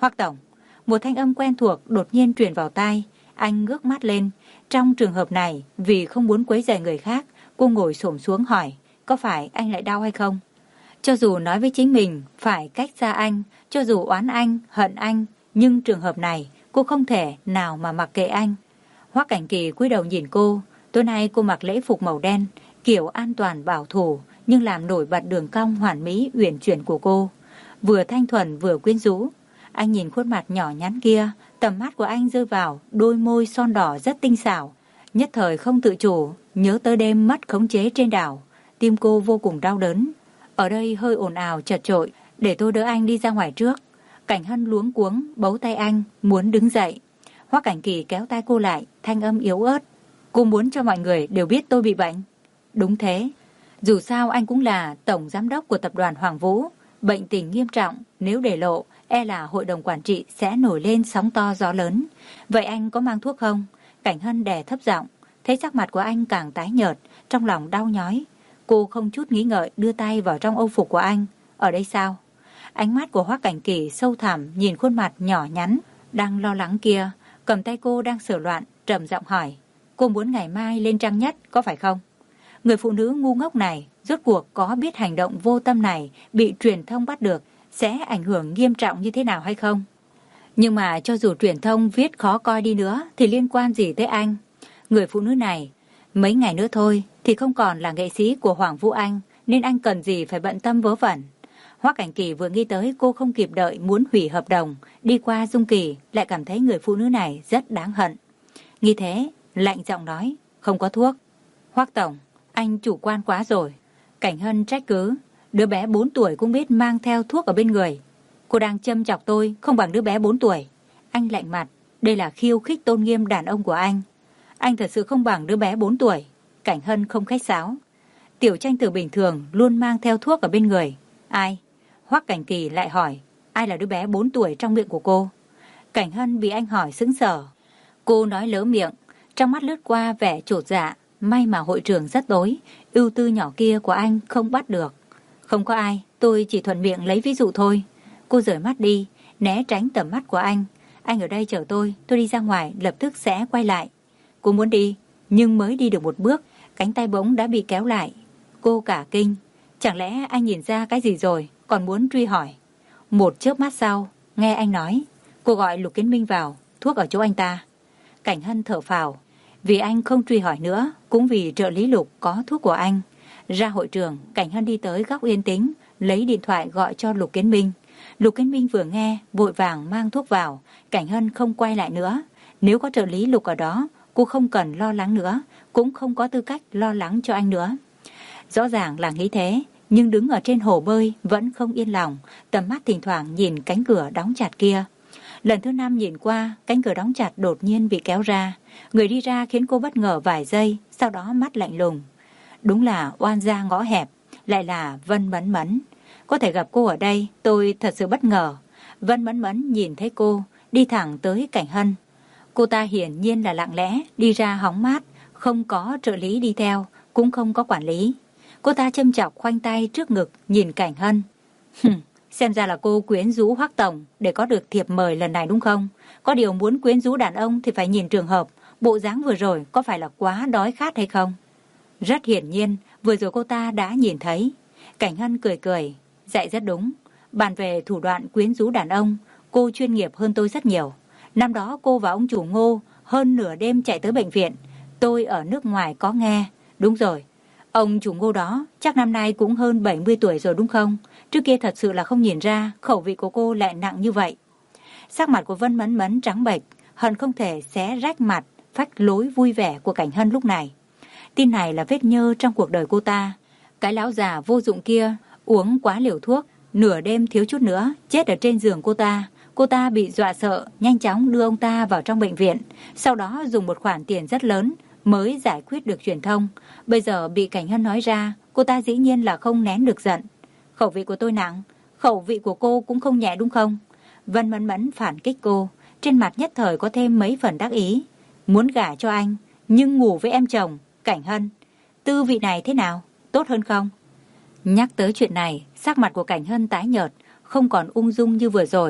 Hoắc tổng. Một thanh âm quen thuộc đột nhiên truyền vào tai. Anh ngước mắt lên. Trong trường hợp này, vì không muốn quấy rầy người khác, cô ngồi xổm xuống hỏi, có phải anh lại đau hay không? Cho dù nói với chính mình phải cách xa anh, cho dù oán anh, hận anh, nhưng trường hợp này cô không thể nào mà mặc kệ anh. Hoắc Cảnh Kỳ cúi đầu nhìn cô. Tối nay cô mặc lễ phục màu đen, kiểu an toàn bảo thủ, nhưng làm nổi bật đường cong hoàn mỹ uyển chuyển của cô. Vừa thanh thuần vừa quyến rũ. Anh nhìn khuôn mặt nhỏ nhắn kia, tầm mắt của anh rơi vào đôi môi son đỏ rất tinh xảo. Nhất thời không tự chủ, nhớ tới đêm mất khống chế trên đảo. Tim cô vô cùng đau đớn. Ở đây hơi ồn ào chật chội, để tôi đỡ anh đi ra ngoài trước. Cảnh Hân luống cuống, bấu tay anh, muốn đứng dậy. Hoắc Cảnh Kỳ kéo tay cô lại, thanh âm yếu ớt. Cô muốn cho mọi người đều biết tôi bị bệnh. Đúng thế. Dù sao anh cũng là tổng giám đốc của tập đoàn Hoàng Vũ. Bệnh tình nghiêm trọng, nếu để lộ, e là hội đồng quản trị sẽ nổi lên sóng to gió lớn. Vậy anh có mang thuốc không? Cảnh Hân đè thấp giọng, thấy sắc mặt của anh càng tái nhợt, trong lòng đau nhói. Cô không chút nghĩ ngợi đưa tay vào trong âu phục của anh. Ở đây sao? Ánh mắt của Hoắc Cảnh Kỳ sâu thẳm nhìn khuôn mặt nhỏ nhắn đang lo lắng kia, cầm tay cô đang sửa loạn, trầm giọng hỏi. Cô muốn ngày mai lên trang nhất, có phải không? Người phụ nữ ngu ngốc này rốt cuộc có biết hành động vô tâm này bị truyền thông bắt được sẽ ảnh hưởng nghiêm trọng như thế nào hay không? Nhưng mà cho dù truyền thông viết khó coi đi nữa thì liên quan gì tới anh? Người phụ nữ này, mấy ngày nữa thôi thì không còn là nghệ sĩ của Hoàng Vũ Anh, nên anh cần gì phải bận tâm vớ vẩn. Hoắc Cảnh Kỳ vừa nghĩ tới cô không kịp đợi muốn hủy hợp đồng, đi qua Dung Kỳ, lại cảm thấy người phụ nữ này rất đáng hận. Nghĩ thế, lạnh giọng nói, không có thuốc. Hoắc tổng, anh chủ quan quá rồi. Cảnh Hân trách cứ, đứa bé bốn tuổi cũng biết mang theo thuốc ở bên người. Cô đang châm chọc tôi, không bằng đứa bé bốn tuổi. Anh lạnh mặt, đây là khiêu khích tôn nghiêm đàn ông của anh. Anh thật sự không bằng đứa bé bốn tuổi. Cảnh Hân không khách sáo. Tiểu Tranh Tử bình thường luôn mang theo thuốc ở bên người. Ai? Hoắc Cảnh Kỳ lại hỏi, ai là đứa bé bốn tuổi trong miệng của cô? Cảnh Hân bị anh hỏi sững sờ. Cô nói lỡ miệng, trong mắt lướt qua vẻ chột dạ. May mà hội trường rất tối, ưu tư nhỏ kia của anh không bắt được. Không có ai, tôi chỉ thuận miệng lấy ví dụ thôi. Cô rời mắt đi, né tránh tầm mắt của anh. Anh ở đây chờ tôi, tôi đi ra ngoài, lập tức sẽ quay lại. Cô muốn đi, nhưng mới đi được một bước, cánh tay bỗng đã bị kéo lại. Cô cả kinh, chẳng lẽ anh nhìn ra cái gì rồi, còn muốn truy hỏi. Một chớp mắt sau, nghe anh nói, cô gọi Lục Kiến Minh vào, thuốc ở chỗ anh ta. Cảnh Hân thở phào, vì anh không truy hỏi nữa, cũng vì trợ lý Lục có thuốc của anh. Ra hội trường, Cảnh Hân đi tới góc yên tĩnh, lấy điện thoại gọi cho Lục Kiến Minh. Lục Kiến Minh vừa nghe, vội vàng mang thuốc vào. Cảnh Hân không quay lại nữa. Nếu có trợ lý Lục ở đó, cô không cần lo lắng nữa, cũng không có tư cách lo lắng cho anh nữa. Rõ ràng là nghĩ thế, nhưng đứng ở trên hồ bơi vẫn không yên lòng, tầm mắt thỉnh thoảng nhìn cánh cửa đóng chặt kia. Lần thứ năm nhìn qua, cánh cửa đóng chặt đột nhiên bị kéo ra. Người đi ra khiến cô bất ngờ vài giây, sau đó mắt lạnh lùng. Đúng là oan gia ngõ hẹp, lại là Vân Mẫn Mẫn. Có thể gặp cô ở đây, tôi thật sự bất ngờ. Vân Mẫn Mẫn nhìn thấy cô, đi thẳng tới Cảnh Hân. Cô ta hiển nhiên là lặng lẽ, đi ra hóng mát, không có trợ lý đi theo, cũng không có quản lý. Cô ta châm chọc khoanh tay trước ngực, nhìn Cảnh Hân. Hừm, xem ra là cô quyến rũ Hoắc tổng để có được thiệp mời lần này đúng không? Có điều muốn quyến rũ đàn ông thì phải nhìn trường hợp, bộ dáng vừa rồi có phải là quá đói khát hay không? Rất hiển nhiên, vừa rồi cô ta đã nhìn thấy. Cảnh Hân cười cười, dạy rất đúng. Bàn về thủ đoạn quyến rũ đàn ông, cô chuyên nghiệp hơn tôi rất nhiều. Năm đó cô và ông chủ Ngô hơn nửa đêm chạy tới bệnh viện. Tôi ở nước ngoài có nghe. Đúng rồi, ông chủ Ngô đó chắc năm nay cũng hơn bảy mươi tuổi rồi đúng không? Trước kia thật sự là không nhìn ra khẩu vị của cô lại nặng như vậy. Sắc mặt của Vân Mẫn Mẫn trắng bệch, hận không thể xé rách mặt, phách lối vui vẻ của Cảnh Hân lúc này. Tin này là vết nhơ trong cuộc đời cô ta. Cái lão già vô dụng kia uống quá liều thuốc, nửa đêm thiếu chút nữa chết ở trên giường cô ta. Cô ta bị dọa sợ, nhanh chóng đưa ông ta vào trong bệnh viện, sau đó dùng một khoản tiền rất lớn mới giải quyết được truyền thông. Bây giờ bị Cảnh Hân nói ra, cô ta dĩ nhiên là không nén được giận. Khẩu vị của tôi nặng, khẩu vị của cô cũng không nhẹ đúng không? Vân Mẫn Mẫn phản kích cô, trên mặt nhất thời có thêm mấy phần đắc ý. Muốn gả cho anh, nhưng ngủ với em chồng, Cảnh Hân. Tư vị này thế nào? Tốt hơn không? Nhắc tới chuyện này, sắc mặt của Cảnh Hân tái nhợt, không còn ung dung như vừa rồi.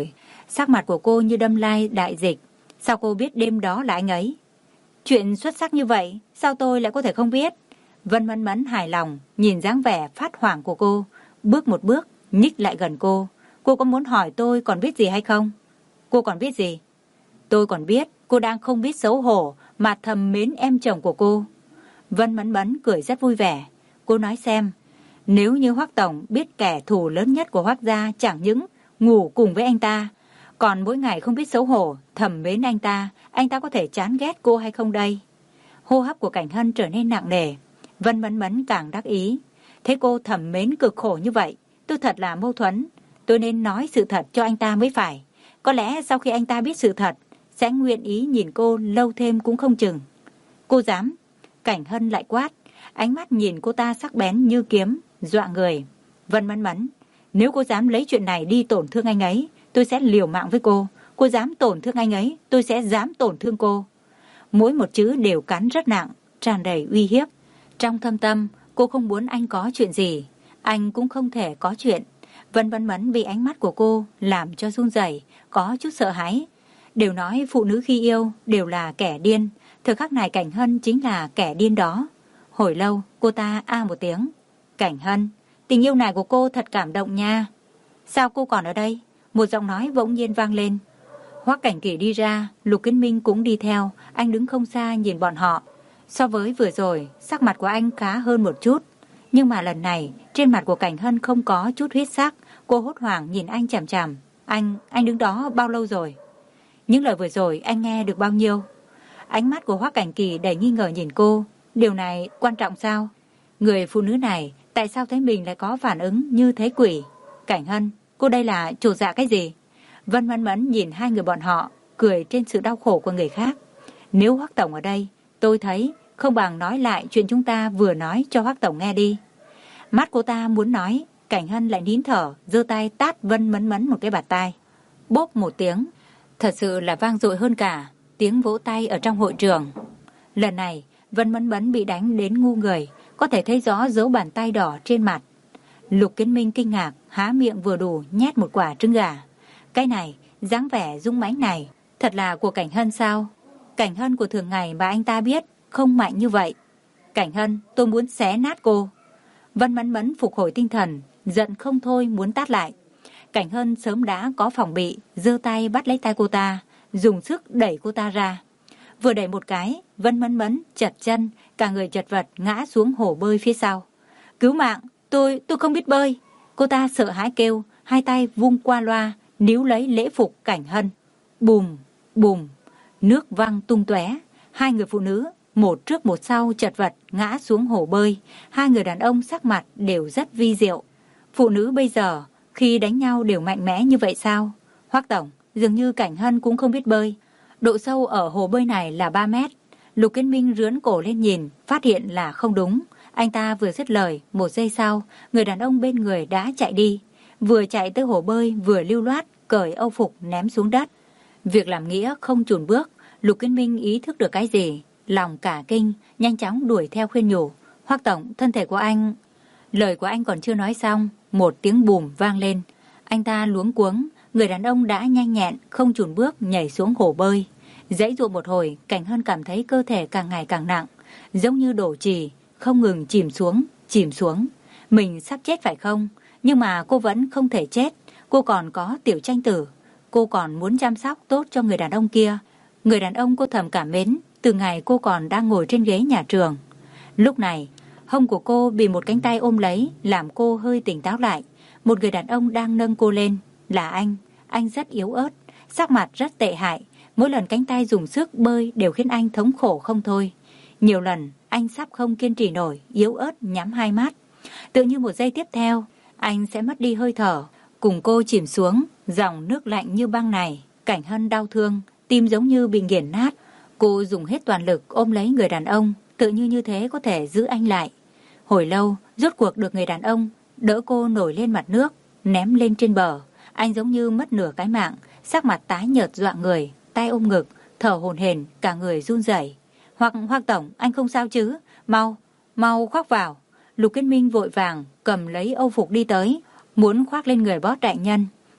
Sắc mặt của cô như đâm lai đại dịch. Sao cô biết đêm đó là anh ấy? Chuyện xuất sắc như vậy, sao tôi lại có thể không biết? Vân Mẫn Mẫn hài lòng, nhìn dáng vẻ phát hoảng của cô, bước một bước, nhích lại gần cô. Cô có muốn hỏi tôi còn biết gì hay không? Cô còn biết gì? Tôi còn biết cô đang không biết xấu hổ mà thầm mến em chồng của cô. Vân Mẫn Mẫn cười rất vui vẻ. Cô nói xem, nếu như Hoắc tổng biết kẻ thù lớn nhất của Hoắc gia chẳng những ngủ cùng với anh ta, còn mỗi ngày không biết xấu hổ, thầm mến anh ta, anh ta có thể chán ghét cô hay không đây? Hô hấp của Cảnh Hân trở nên nặng nề. Vân Mẫn Mẫn càng đắc ý. Thế cô thầm mến cực khổ như vậy, tôi thật là mâu thuẫn. Tôi nên nói sự thật cho anh ta mới phải. Có lẽ sau khi anh ta biết sự thật, sẽ nguyện ý nhìn cô lâu thêm cũng không chừng. Cô dám? Cảnh Hân lại quát. Ánh mắt nhìn cô ta sắc bén như kiếm, dọa người. Vân Mẫn Mẫn, nếu cô dám lấy chuyện này đi tổn thương anh ấy, tôi sẽ liều mạng với cô. Cô dám tổn thương anh ấy, tôi sẽ dám tổn thương cô. Mỗi một chữ đều cắn rất nặng, tràn đầy uy hiếp. Trong thâm tâm, cô không muốn anh có chuyện gì. Anh cũng không thể có chuyện. Vân Mẫn Mẫn bị ánh mắt của cô làm cho run rẩy, có chút sợ hãi. Đều nói phụ nữ khi yêu đều là kẻ điên. Thời khắc này Cảnh Hân chính là kẻ điên đó. Hồi lâu cô ta a một tiếng. Cảnh Hân, tình yêu này của cô thật cảm động nha. Sao cô còn ở đây? Một giọng nói bỗng nhiên vang lên. Hoắc Cảnh Kỳ đi ra, Lục Kiến Minh cũng đi theo. Anh đứng không xa nhìn bọn họ. So với vừa rồi, sắc mặt của anh khá hơn một chút. Nhưng mà lần này, trên mặt của Cảnh Hân không có chút huyết sắc. Cô hốt hoảng nhìn anh chằm chằm. Anh, anh đứng đó bao lâu rồi? Những lời vừa rồi anh nghe được bao nhiêu? Ánh mắt của Hoắc Cảnh Kỳ đầy nghi ngờ nhìn cô. Điều này quan trọng sao? Người phụ nữ này tại sao thấy mình lại có phản ứng như thấy quỷ? Cảnh Hân, cô đây là trột dạ cái gì? Vân Mẫn Mẫn nhìn hai người bọn họ, cười trên sự đau khổ của người khác. Nếu Hoắc tổng ở đây, tôi thấy không bằng nói lại chuyện chúng ta vừa nói cho Hoắc tổng nghe đi. Mắt cô ta muốn nói, Cảnh Hân lại nín thở, giơ tay tát Vân Mẫn Mẫn một cái bạt tai. Bốp một tiếng, thật sự là vang dội hơn cả tiếng vỗ tay ở trong hội trường. Lần này, Vân Mẫn Mẫn bị đánh đến ngu người, có thể thấy rõ dấu bàn tay đỏ trên mặt. Lục Kiến Minh kinh ngạc, há miệng vừa đủ nhét một quả trứng gà. Cái này, dáng vẻ dũng mãnh này, thật là của Cảnh Hân sao? Cảnh Hân của thường ngày mà anh ta biết, không mạnh như vậy. Cảnh Hân, tôi muốn xé nát cô. Vân Mẫn Mẫn phục hồi tinh thần, giận không thôi muốn tát lại. Cảnh Hân sớm đã có phòng bị, giơ tay bắt lấy tay cô ta, dùng sức đẩy cô ta ra. Vừa đẩy một cái, Vân Mẫn Mẫn chật chân, cả người chật vật ngã xuống hồ bơi phía sau. Cứu mạng, tôi, tôi không biết bơi. Cô ta sợ hãi kêu, hai tay vung qua loa, níu lấy lễ phục Cảnh Hân. Bùm, bùm, nước văng tung tóe. Hai người phụ nữ, một trước một sau chật vật ngã xuống hồ bơi. Hai người đàn ông sắc mặt đều rất vi diệu. Phụ nữ bây giờ, khi đánh nhau đều mạnh mẽ như vậy sao? Hoắc tổng, dường như Cảnh Hân cũng không biết bơi. Độ sâu ở hồ bơi này là ba mét. Lục Kiến Minh rướn cổ lên nhìn, phát hiện là không đúng. Anh ta vừa dứt lời, một giây sau, người đàn ông bên người đã chạy đi. Vừa chạy tới hồ bơi, vừa lưu loát, cởi âu phục ném xuống đất. Việc làm nghĩa không chùn bước, Lục Kiến Minh ý thức được cái gì. Lòng cả kinh, nhanh chóng đuổi theo khuyên nhủ. Hoắc tổng, thân thể của anh... Lời của anh còn chưa nói xong, một tiếng bùm vang lên. Anh ta luống cuống, người đàn ông đã nhanh nhẹn, không chùn bước nhảy xuống hồ bơi. Giãy giụa một hồi, Cảnh Hân cảm thấy cơ thể càng ngày càng nặng, giống như đổ chì, không ngừng chìm xuống, chìm xuống. Mình sắp chết phải không? Nhưng mà cô vẫn không thể chết. Cô còn có Tiểu Tranh Tử. Cô còn muốn chăm sóc tốt cho người đàn ông kia. Người đàn ông cô thầm cảm mến từ ngày cô còn đang ngồi trên ghế nhà trường. Lúc này, hông của cô bị một cánh tay ôm lấy, làm cô hơi tỉnh táo lại. Một người đàn ông đang nâng cô lên. Là anh. Anh rất yếu ớt, sắc mặt rất tệ hại. Mỗi lần cánh tay dùng sức bơi đều khiến anh thống khổ không thôi. Nhiều lần, anh sắp không kiên trì nổi, yếu ớt nhắm hai mắt. Tự như một giây tiếp theo, anh sẽ mất đi hơi thở. Cùng cô chìm xuống, dòng nước lạnh như băng này. Cảnh Hân đau thương, tim giống như bị nghiền nát. Cô dùng hết toàn lực ôm lấy người đàn ông, tự như như thế có thể giữ anh lại. Hồi lâu, rốt cuộc được người đàn ông đỡ cô nổi lên mặt nước, ném lên trên bờ. Anh giống như mất nửa cái mạng, sắc mặt tái nhợt dọa người, tay ôm ngực, thở hổn hển, cả người run rẩy. Hoặc Hoắc tổng, anh không sao chứ? Mau, mau khoác vào. Lục Kiến Minh vội vàng cầm lấy âu phục đi tới, muốn khoác lên người boss đại nhân.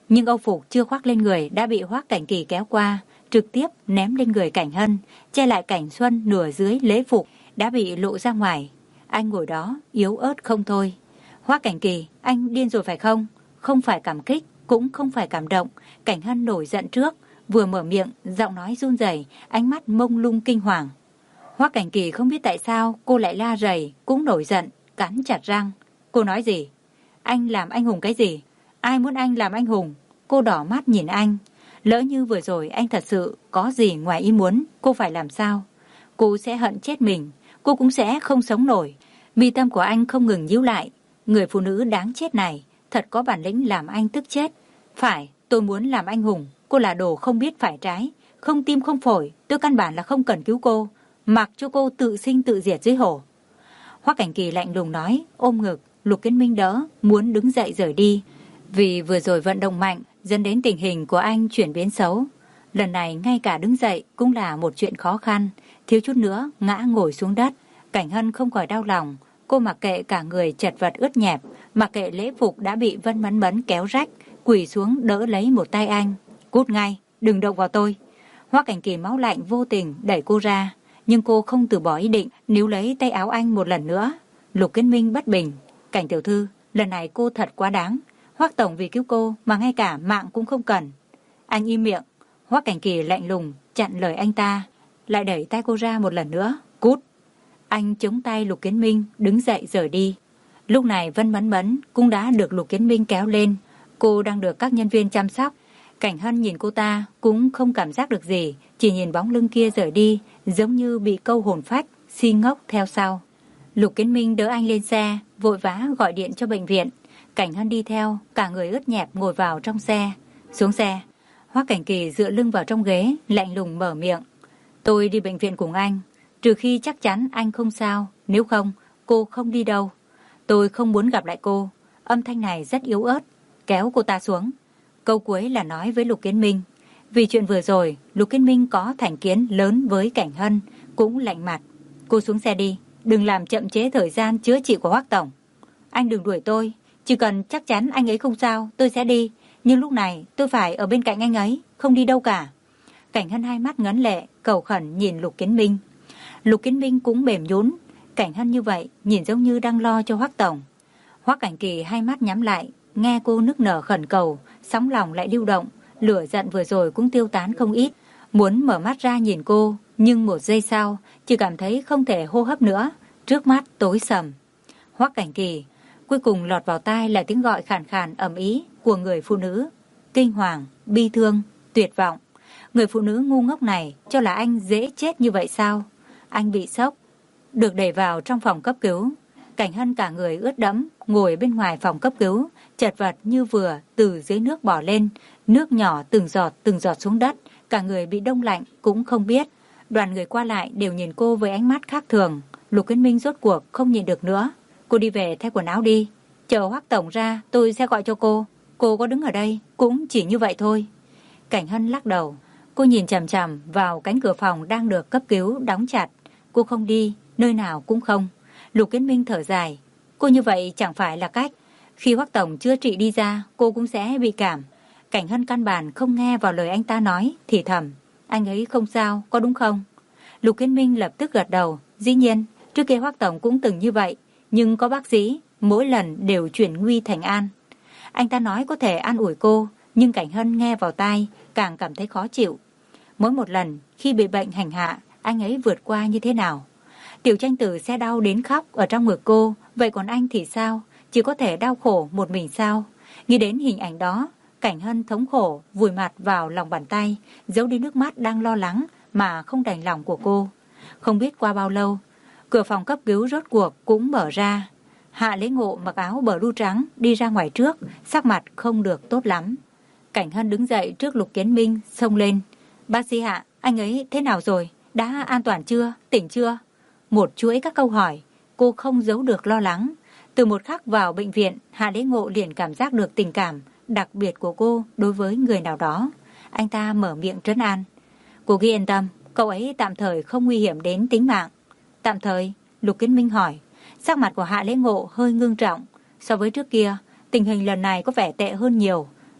Nhưng âu phục chưa khoác lên người đã bị Hoắc Cảnh Kỳ kéo qua, trực tiếp ném lên người Cảnh Hân, che lại Cảnh Xuân nửa dưới lễ phục đã bị lộ ra ngoài. Anh ngồi đó yếu ớt không thôi. Hoắc Cảnh Kỳ, anh điên rồi phải không? Không phải cảm kích, cũng không phải cảm động. Cảnh Hân nổi giận trước, vừa mở miệng, giọng nói run rẩy, ánh mắt mông lung kinh hoàng. Hoắc Cảnh Kỳ không biết tại sao cô lại la rầy, cũng nổi giận, cắn chặt răng. Cô nói gì? Anh làm anh hùng cái gì? Ai muốn anh làm anh hùng? Cô đỏ mắt nhìn anh. Lỡ như vừa rồi anh thật sự có gì ngoài ý muốn, cô phải làm sao? Cô sẽ hận chết mình, cô cũng sẽ không sống nổi. Mi tâm của anh không ngừng nhíu lại. Người phụ nữ đáng chết này thật có bản lĩnh làm anh tức chết. Phải, tôi muốn làm anh hùng. Cô là đồ không biết phải trái, không tim không phổi. Tôi căn bản là không cần cứu cô, mặc cho cô tự sinh tự diệt dưới hồ. Hoắc Cảnh Kỳ lạnh lùng nói, ôm ngực. Lục Kiến Minh đỡ, muốn đứng dậy rời đi. Vì vừa rồi vận động mạnh dẫn đến tình hình của anh chuyển biến xấu. Lần này ngay cả đứng dậy cũng là một chuyện khó khăn, thiếu chút nữa ngã ngồi xuống đất. Cảnh Hân không khỏi đau lòng. Cô mặc kệ cả người chật vật ướt nhẹp, mặc kệ lễ phục đã bị Vân Mẫn Mẫn kéo rách, quỳ xuống đỡ lấy một tay anh. Cút ngay, đừng động vào tôi. Hoắc Cảnh Kỳ máu lạnh vô tình đẩy cô ra, nhưng cô không từ bỏ ý định níu lấy tay áo anh một lần nữa. Lục Kiến Minh bất bình. Cảnh tiểu thư, lần này cô thật quá đáng. Hoắc tổng vì cứu cô mà ngay cả mạng cũng không cần. Anh im miệng. Hoắc Cảnh Kỳ lạnh lùng chặn lời anh ta, lại đẩy tay cô ra một lần nữa. Cút. Anh chống tay Lục Kiến Minh đứng dậy rời đi. Lúc này Vân Mẫn Mẫn cũng đã được Lục Kiến Minh kéo lên. Cô đang được các nhân viên chăm sóc. Cảnh Hân nhìn cô ta cũng không cảm giác được gì, chỉ nhìn bóng lưng kia rời đi, giống như bị câu hồn phách, si ngốc theo sau. Lục Kiến Minh đỡ anh lên xe, vội vã gọi điện cho bệnh viện. Cảnh Hân đi theo, cả người ướt nhẹp ngồi vào trong xe. Xuống xe, Hoắc Cảnh Kỳ dựa lưng vào trong ghế, lạnh lùng mở miệng. Tôi đi bệnh viện cùng anh, trừ khi chắc chắn anh không sao, nếu không, cô không đi đâu. Tôi không muốn gặp lại cô. Âm thanh này rất yếu ớt, kéo cô ta xuống. Câu cuối là nói với Lục Kiến Minh. Vì chuyện vừa rồi, Lục Kiến Minh có thành kiến lớn với Cảnh Hân, cũng lạnh mặt. Cô xuống xe đi, đừng làm chậm chế thời gian chữa trị của Hoắc tổng. Anh đừng đuổi tôi, chỉ cần chắc chắn anh ấy không sao, tôi sẽ đi. Nhưng lúc này tôi phải ở bên cạnh anh ấy, không đi đâu cả. Cảnh Hân hai mắt ngấn lệ, cầu khẩn nhìn Lục Kiến Minh. Lục Kiến Minh cũng mềm nhũn. Cảnh Hân như vậy, nhìn giống như đang lo cho Hoắc tổng. Hoắc Cảnh Kỳ hai mắt nhắm lại, nghe cô nức nở khẩn cầu, sóng lòng lại lưu động, lửa giận vừa rồi cũng tiêu tán không ít. Muốn mở mắt ra nhìn cô, nhưng một giây sau, chỉ cảm thấy không thể hô hấp nữa, trước mắt tối sầm. Hoắc Cảnh Kỳ, cuối cùng lọt vào tai là tiếng gọi khàn khàn ầm ĩ của người phụ nữ, kinh hoàng, bi thương, tuyệt vọng. Người phụ nữ ngu ngốc này cho là anh dễ chết như vậy sao? Anh bị sốc, được đẩy vào trong phòng cấp cứu. Cảnh Hân cả người ướt đẫm, ngồi bên ngoài phòng cấp cứu, chật vật như vừa từ dưới nước bỏ lên, nước nhỏ từng giọt từng giọt xuống đất, cả người bị đông lạnh cũng không biết. Đoàn người qua lại đều nhìn cô với ánh mắt khác thường. Lục Kiến Minh rốt cuộc không nhìn được nữa. Cô đi về thay quần áo đi, chờ Hoắc tổng ra tôi sẽ gọi cho cô. Cô có đứng ở đây cũng chỉ như vậy thôi. Cảnh Hân lắc đầu. Cô nhìn chằm chằm vào cánh cửa phòng đang được cấp cứu đóng chặt. Cô không đi, nơi nào cũng không. Lục Kiến Minh thở dài. Cô như vậy chẳng phải là cách. Khi Hoắc tổng chữa trị đi ra, cô cũng sẽ bị cảm. Cảnh Hân căn bản không nghe vào lời anh ta nói, thì thầm. Anh ấy không sao, có đúng không? Lục Kiến Minh lập tức gật đầu. Dĩ nhiên, trước kia Hoắc tổng cũng từng như vậy. Nhưng có bác sĩ, mỗi lần đều chuyển nguy thành an. Anh ta nói có thể an ủi cô, nhưng Cảnh Hân nghe vào tai, càng cảm thấy khó chịu. Mỗi một lần, khi bị bệnh hành hạ, anh ấy vượt qua như thế nào? Tiểu Tranh Tử sẽ đau đến khóc ở trong ngực cô, vậy còn anh thì sao? Chỉ có thể đau khổ một mình sao? Nghĩ đến hình ảnh đó, Cảnh Hân thống khổ, vùi mặt vào lòng bàn tay, giấu đi nước mắt đang lo lắng mà không đành lòng của cô. Không biết qua bao lâu, cửa phòng cấp cứu rốt cuộc cũng mở ra. Hạ Lễ Ngộ mặc áo bờ lu trắng đi ra ngoài trước, sắc mặt không được tốt lắm. Cảnh Hân đứng dậy trước Lục Kiến Minh, xông lên. Bác sĩ Hạ, anh ấy thế nào rồi? Đã an toàn chưa? Tỉnh chưa? Một chuỗi các câu hỏi, cô không giấu được lo lắng. Từ một khắc vào bệnh viện, Hạ Lễ Ngộ liền cảm giác được tình cảm đặc biệt của cô đối với người nào đó. Anh ta mở miệng trấn an. Cô cứ yên tâm, cậu ấy tạm thời không nguy hiểm đến tính mạng. Tạm thời? Lục Kiến Minh hỏi. Sắc mặt của Hạ Lễ Ngộ hơi ngưng trọng. So với trước kia, tình hình lần này có vẻ tệ hơn nhiều.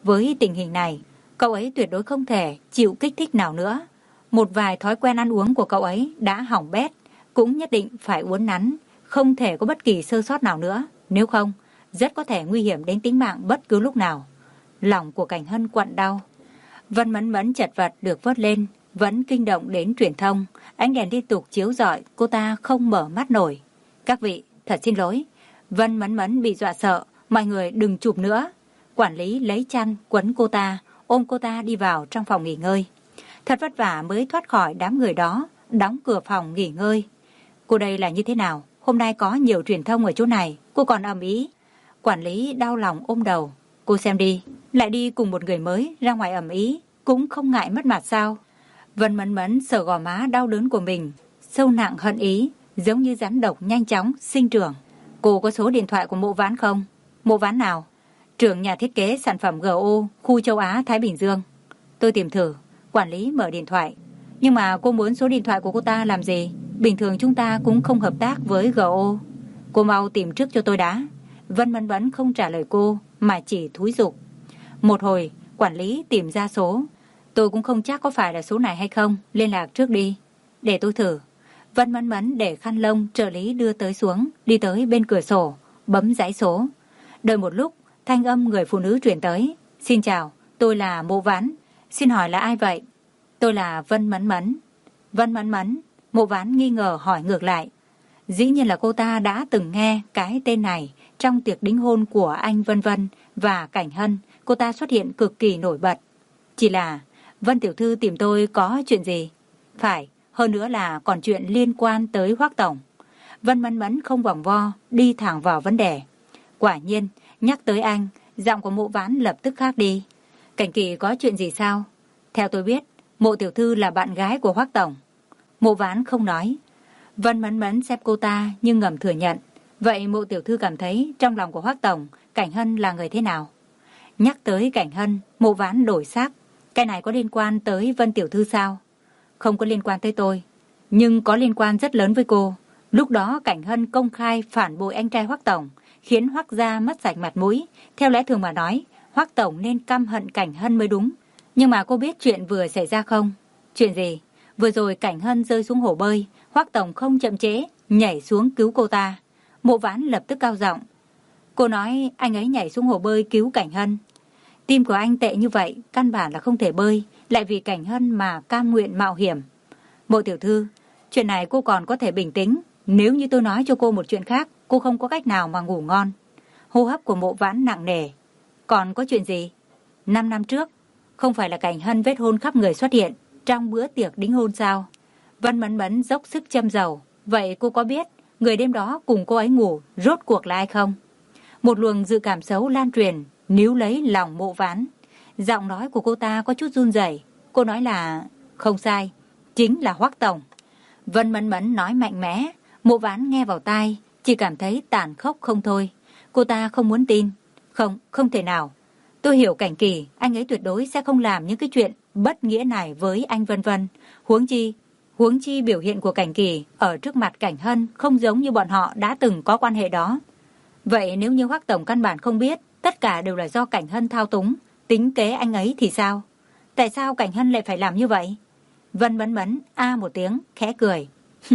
Với tình hình này, cậu ấy tuyệt đối không thể chịu kích thích nào nữa. Một vài thói quen ăn uống của cậu ấy đã hỏng bét, cũng nhất định phải uốn nắn, không thể có bất kỳ sơ sót nào nữa. Nếu không, rất có thể nguy hiểm đến tính mạng bất cứ lúc nào. Lòng của Cảnh Hân quặn đau. Vân Mẫn Mẫn chật vật được vớt lên, vẫn kinh động đến truyền thông. Ánh đèn liên tục chiếu rọi, cô ta không mở mắt nổi. Các vị, thật xin lỗi. Vân Mẫn Mẫn bị dọa sợ, mọi người đừng chụp nữa. Quản lý lấy chăn quấn cô ta, ôm cô ta đi vào trong phòng nghỉ ngơi. Thật vất vả mới thoát khỏi đám người đó, đóng cửa phòng nghỉ ngơi. Cô đây là như thế nào? Hôm nay có nhiều truyền thông ở chỗ này, cô còn ầm ĩ. Quản lý đau lòng ôm đầu. Cô xem đi, lại đi cùng một người mới ra ngoài ầm ĩ, cũng không ngại mất mặt sao? Vân Mẫn Mẫn sờ gò má đau đớn của mình, sâu nặng hận ý, giống như rắn độc nhanh chóng sinh trưởng. Cô có số điện thoại của Mộ Ván không? Mộ Ván nào? Trưởng nhà thiết kế sản phẩm giê o khu châu Á Thái Bình Dương. Tôi tìm thử. Quản lý mở điện thoại. Nhưng mà cô muốn số điện thoại của cô ta làm gì? Bình thường chúng ta cũng không hợp tác với giê o. Cô mau tìm trước cho tôi đã. Vân Mẫn Mẫn không trả lời cô mà chỉ thúi giục. Một hồi, quản lý tìm ra số. Tôi cũng không chắc có phải là số này hay không. Liên lạc trước đi. Để tôi thử. Vân Mẫn Mẫn để khăn lông trợ lý đưa tới xuống, đi tới bên cửa sổ, bấm dãy số. Đợi một lúc, thanh âm người phụ nữ chuyển tới. Xin chào, tôi là Mộ Ván. Xin hỏi là ai vậy? Tôi là Vân Mẫn Mẫn. Vân Mẫn Mẫn. Mộ Ván nghi ngờ hỏi ngược lại. Dĩ nhiên là cô ta đã từng nghe cái tên này trong tiệc đính hôn của anh Vân Vân và Cảnh Hân. Cô ta xuất hiện cực kỳ nổi bật. Chỉ là Vân tiểu thư tìm tôi có chuyện gì? Phải, hơn nữa là còn chuyện liên quan tới Hoắc tổng. Vân Mẫn Mẫn không vòng vo, đi thẳng vào vấn đề. Quả nhiên, nhắc tới anh, giọng của Mộ Ván lập tức khác đi. Cảnh Kỳ có chuyện gì sao? Theo tôi biết, Mộ tiểu thư là bạn gái của Hoắc tổng. Mộ Ván không nói. Vân Mẫn Mẫn xem cô ta nhưng ngầm thừa nhận. Vậy Mộ tiểu thư cảm thấy trong lòng của Hoắc tổng, Cảnh Hân là người thế nào? Nhắc tới Cảnh Hân, Mộ Ván đổi sắc. Cái này có liên quan tới Vân tiểu thư sao? Không có liên quan tới tôi, nhưng có liên quan rất lớn với cô. Lúc đó Cảnh Hân công khai phản bội anh trai Hoắc tổng, khiến Hoắc gia mất sạch mặt mũi. Theo lẽ thường mà nói, Hoắc tổng nên căm hận Cảnh Hân mới đúng. Nhưng mà cô biết chuyện vừa xảy ra không? Chuyện gì? Vừa rồi Cảnh Hân rơi xuống hồ bơi, Hoắc tổng không chậm trễ, nhảy xuống cứu cô ta. Mộ Ván lập tức cao giọng. Cô nói anh ấy nhảy xuống hồ bơi cứu Cảnh Hân. Tim của anh tệ như vậy, căn bản là không thể bơi, lại vì Cảnh Hân mà cam nguyện mạo hiểm. Mộ tiểu thư, chuyện này cô còn có thể bình tĩnh. Nếu như tôi nói cho cô một chuyện khác, cô không có cách nào mà ngủ ngon. Hô hấp của Mộ Ván nặng nề. Còn có chuyện gì? Năm năm trước, không phải là Cảnh Hân vết hôn khắp người xuất hiện trong bữa tiệc đính hôn sao? Vân Mẫn Mẫn dốc sức châm dầu. Vậy cô có biết người đêm đó cùng cô ấy ngủ rốt cuộc là ai không? Một luồng dự cảm xấu lan truyền, níu lấy lòng Mộ Ván. Giọng nói của cô ta có chút run rẩy. Cô nói là không sai, chính là Hoắc tổng. Vân Mẫn Mẫn nói mạnh mẽ. Mộ Ván nghe vào tai, chỉ cảm thấy tàn khốc không thôi. Cô ta không muốn tin. Không, không thể nào. Tôi hiểu Cảnh Kỳ, anh ấy tuyệt đối sẽ không làm những cái chuyện bất nghĩa này với anh Vân Vân. Huống chi, huống chi biểu hiện của Cảnh Kỳ ở trước mặt Cảnh Hân không giống như bọn họ đã từng có quan hệ đó. Vậy nếu như Hoắc tổng căn bản không biết, tất cả đều là do Cảnh Hân thao túng, tính kế anh ấy thì sao? Tại sao Cảnh Hân lại phải làm như vậy? Vân Mẫn Mẫn a một tiếng, khẽ cười.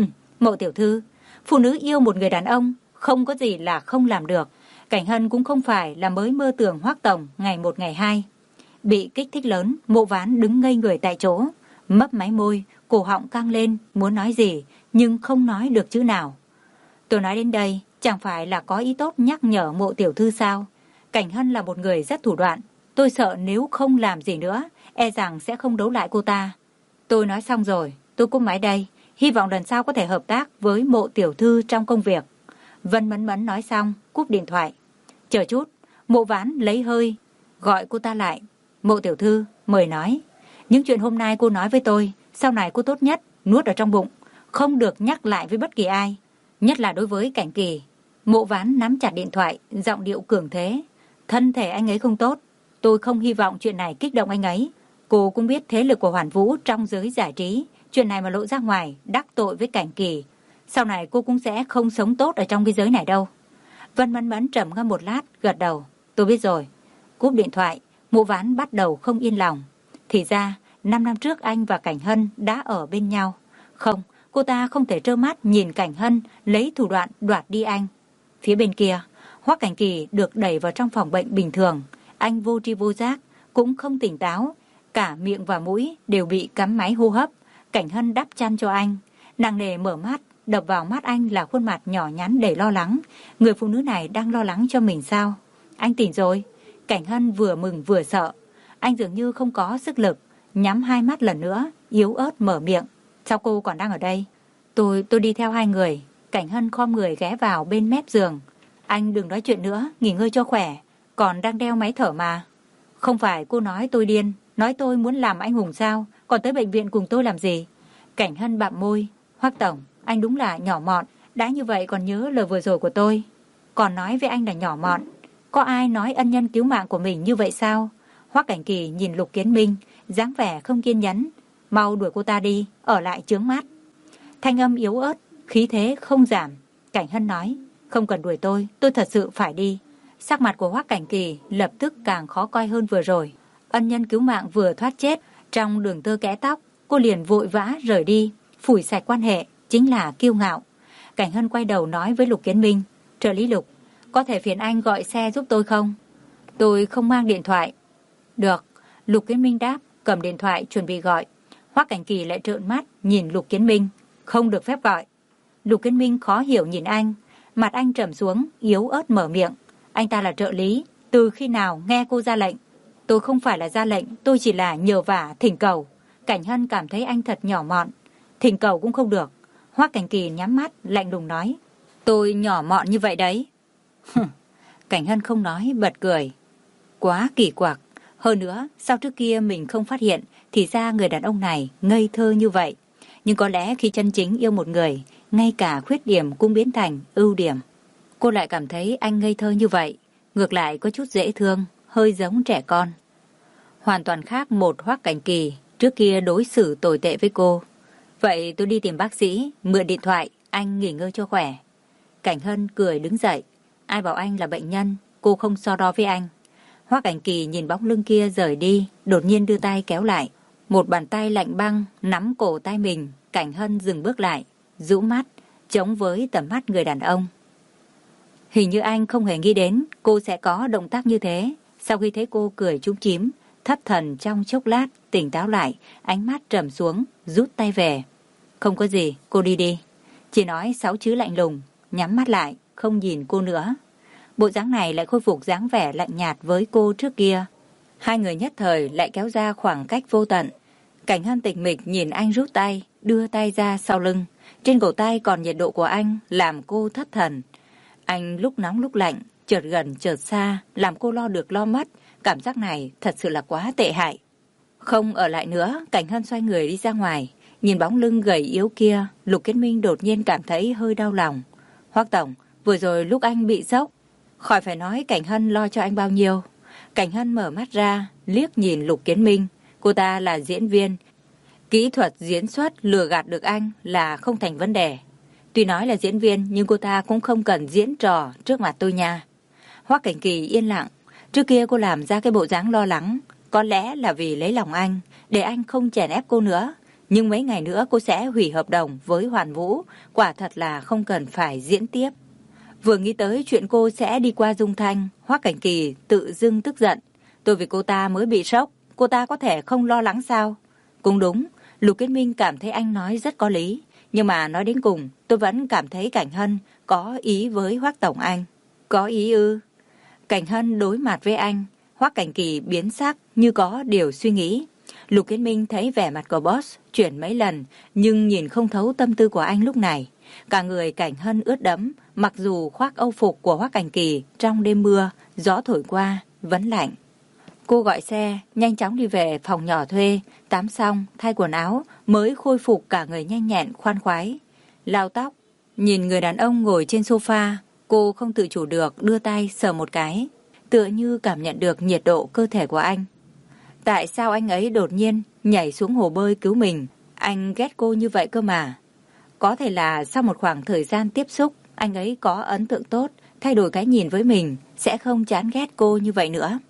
Mộ tiểu thư, phụ nữ yêu một người đàn ông, không có gì là không làm được. Cảnh Hân cũng không phải là mới mơ tưởng Hoắc tổng ngày một ngày hai. Bị kích thích lớn, Mộ Ván đứng ngây người tại chỗ, mấp máy môi, cổ họng căng lên, muốn nói gì, nhưng không nói được chữ nào. Tôi nói đến đây, chẳng phải là có ý tốt nhắc nhở Mộ tiểu thư sao? Cảnh Hân là một người rất thủ đoạn. Tôi sợ nếu không làm gì nữa, e rằng sẽ không đấu lại cô ta. Tôi nói xong rồi, tôi cúp máy đây. Hy vọng lần sau có thể hợp tác với Mộ tiểu thư trong công việc. Vân Mẫn Mẫn nói xong, cúp điện thoại. Chờ chút, Mộ Ván lấy hơi, gọi cô ta lại. Mộ tiểu thư, mời nói. Những chuyện hôm nay cô nói với tôi, sau này cô tốt nhất nuốt ở trong bụng, không được nhắc lại với bất kỳ ai, nhất là đối với Cảnh Kỳ. Mộ Ván nắm chặt điện thoại, giọng điệu cường thế. Thân thể anh ấy không tốt, tôi không hy vọng chuyện này kích động anh ấy. Cô cũng biết thế lực của Hoàn Vũ trong giới giải trí, chuyện này mà lộ ra ngoài, đắc tội với Cảnh Kỳ. Sau này cô cũng sẽ không sống tốt ở trong cái giới này đâu. Vân Mẫn Mẫn trầm ngâm một lát, gật đầu. Tôi biết rồi. Cúp điện thoại, Mộ Ván bắt đầu không yên lòng. Thì ra, năm năm trước anh và Cảnh Hân đã ở bên nhau. Không, cô ta không thể trơ mắt nhìn Cảnh Hân lấy thủ đoạn đoạt đi anh. Phía bên kia, Hoắc Cảnh Kỳ được đẩy vào trong phòng bệnh bình thường. Anh vô tri vô giác, cũng không tỉnh táo. Cả miệng và mũi đều bị cắm máy hô hấp. Cảnh Hân đắp chăn cho anh. Nặng nề mở mắt, đập vào mắt anh là khuôn mặt nhỏ nhắn đầy lo lắng. Người phụ nữ này đang lo lắng cho mình sao? Anh tỉnh rồi. Cảnh Hân vừa mừng vừa sợ. Anh dường như không có sức lực, nhắm hai mắt lần nữa, yếu ớt mở miệng. Sao cô còn đang ở đây? Tôi, tôi đi theo hai người. Cảnh Hân khom người ghé vào bên mép giường. Anh đừng nói chuyện nữa, nghỉ ngơi cho khỏe. Còn đang đeo máy thở mà. Không phải cô nói tôi điên, nói tôi muốn làm anh hùng sao? Còn tới bệnh viện cùng tôi làm gì? Cảnh Hân bặm môi. Hoắc tổng, anh đúng là nhỏ mọn. Đã như vậy còn nhớ lời vừa rồi của tôi. Còn nói với anh là nhỏ mọn. Có ai nói ân nhân cứu mạng của mình như vậy sao? Hoắc Cảnh Kỳ nhìn Lục Kiến Minh, dáng vẻ không kiên nhẫn. Mau đuổi cô ta đi, ở lại chướng mắt. Thanh âm yếu ớt, khí thế không giảm. Cảnh Hân nói, không cần đuổi tôi, tôi thật sự phải đi. Sắc mặt của Hoắc Cảnh Kỳ lập tức càng khó coi hơn vừa rồi. Ân nhân cứu mạng vừa thoát chết, trong đường tơ kẽ tóc, cô liền vội vã rời đi, phủi sạch quan hệ, chính là kiêu ngạo. Cảnh Hân quay đầu nói với Lục Kiến Minh, trợ lý Lục, có thể phiền anh gọi xe giúp tôi không? Tôi không mang điện thoại. Được, Lục Kiến Minh đáp, cầm điện thoại chuẩn bị gọi. Hoắc Cảnh Kỳ lại trợn mắt nhìn Lục Kiến Minh, không được phép gọi. Lục Kiến Minh khó hiểu nhìn anh, mặt anh trầm xuống, yếu ớt mở miệng. Anh ta là trợ lý, từ khi nào nghe cô ra lệnh? Tôi không phải là ra lệnh, tôi chỉ là nhờ vả, thỉnh cầu. Cảnh Hân cảm thấy anh thật nhỏ mọn. Thỉnh cầu cũng không được. Hoắc Cảnh Kỳ nhắm mắt, lạnh lùng nói. Tôi nhỏ mọn như vậy đấy. Cảnh Hân không nói, bật cười. Quá kỳ quặc. Hơn nữa, sao trước kia mình không phát hiện, thì ra người đàn ông này ngây thơ như vậy. Nhưng có lẽ khi chân chính yêu một người, ngay cả khuyết điểm cũng biến thành ưu điểm. Cô lại cảm thấy anh ngây thơ như vậy, ngược lại có chút dễ thương, hơi giống trẻ con. Hoàn toàn khác một Hoắc Cảnh Kỳ, trước kia đối xử tồi tệ với cô. Vậy tôi đi tìm bác sĩ, mượn điện thoại, anh nghỉ ngơi cho khỏe. Cảnh Hân cười đứng dậy. Ai bảo anh là bệnh nhân, cô không so đo với anh. Hoắc Cảnh Kỳ nhìn bóng lưng kia rời đi, đột nhiên đưa tay kéo lại. Một bàn tay lạnh băng nắm cổ tay mình. Cảnh Hân dừng bước lại, rũ mắt, chống với tầm mắt người đàn ông. Hình như anh không hề nghĩ đến cô sẽ có động tác như thế. Sau khi thấy cô cười chúm chím, thất thần trong chốc lát, tỉnh táo lại, ánh mắt trầm xuống, rút tay về. Không có gì, cô đi đi. Chỉ nói sáu chữ lạnh lùng, nhắm mắt lại, không nhìn cô nữa. Bộ dáng này lại khôi phục dáng vẻ lạnh nhạt với cô trước kia. Hai người nhất thời lại kéo ra khoảng cách vô tận. Cảnh Hân tịch mịch nhìn anh rút tay, đưa tay ra sau lưng. Trên cổ tay còn nhiệt độ của anh làm cô thất thần. Anh lúc nóng lúc lạnh, chợt gần chợt xa, làm cô lo được lo mất. Cảm giác này thật sự là quá tệ hại. Không ở lại nữa, Cảnh Hân xoay người đi ra ngoài. Nhìn bóng lưng gầy yếu kia, Lục Kiến Minh đột nhiên cảm thấy hơi đau lòng. Hoắc tổng, vừa rồi lúc anh bị sốc, khỏi phải nói Cảnh Hân lo cho anh bao nhiêu. Cảnh Hân mở mắt ra, liếc nhìn Lục Kiến Minh. Cô ta là diễn viên. Kỹ thuật diễn xuất lừa gạt được anh là không thành vấn đề. Tuy nói là diễn viên nhưng cô ta cũng không cần diễn trò trước mặt tôi nha. Hoắc Cảnh Kỳ yên lặng. Trước kia cô làm ra cái bộ dáng lo lắng, có lẽ là vì lấy lòng anh, để anh không chèn ép cô nữa. Nhưng mấy ngày nữa cô sẽ hủy hợp đồng với Hoàn Vũ, quả thật là không cần phải diễn tiếp. Vừa nghĩ tới chuyện cô sẽ đi qua Dung Thanh, Hoắc Cảnh Kỳ tự dưng tức giận. Tôi vì cô ta mới bị sốc, cô ta có thể không lo lắng sao? Cũng đúng, Lục Kiến Minh cảm thấy anh nói rất có lý. Nhưng mà nói đến cùng, tôi vẫn cảm thấy Cảnh Hân có ý với Hoắc tổng anh. Có ý ư? Cảnh Hân đối mặt với anh, Hoắc Cảnh Kỳ biến sắc như có điều suy nghĩ. Lục Kiến Minh thấy vẻ mặt của boss chuyển mấy lần, nhưng nhìn không thấu tâm tư của anh lúc này. Cả người Cảnh Hân ướt đẫm, mặc dù khoác âu phục của Hoắc Cảnh Kỳ, trong đêm mưa, gió thổi qua, vẫn lạnh. Cô gọi xe, nhanh chóng đi về phòng nhỏ thuê, tắm xong, thay quần áo, mới khôi phục cả người nhanh nhẹn, khoan khoái. Lau tóc, nhìn người đàn ông ngồi trên sofa, cô không tự chủ được đưa tay sờ một cái, tựa như cảm nhận được nhiệt độ cơ thể của anh. Tại sao anh ấy đột nhiên nhảy xuống hồ bơi cứu mình? Anh ghét cô như vậy cơ mà. Có thể là sau một khoảng thời gian tiếp xúc, anh ấy có ấn tượng tốt, thay đổi cái nhìn với mình, sẽ không chán ghét cô như vậy nữa.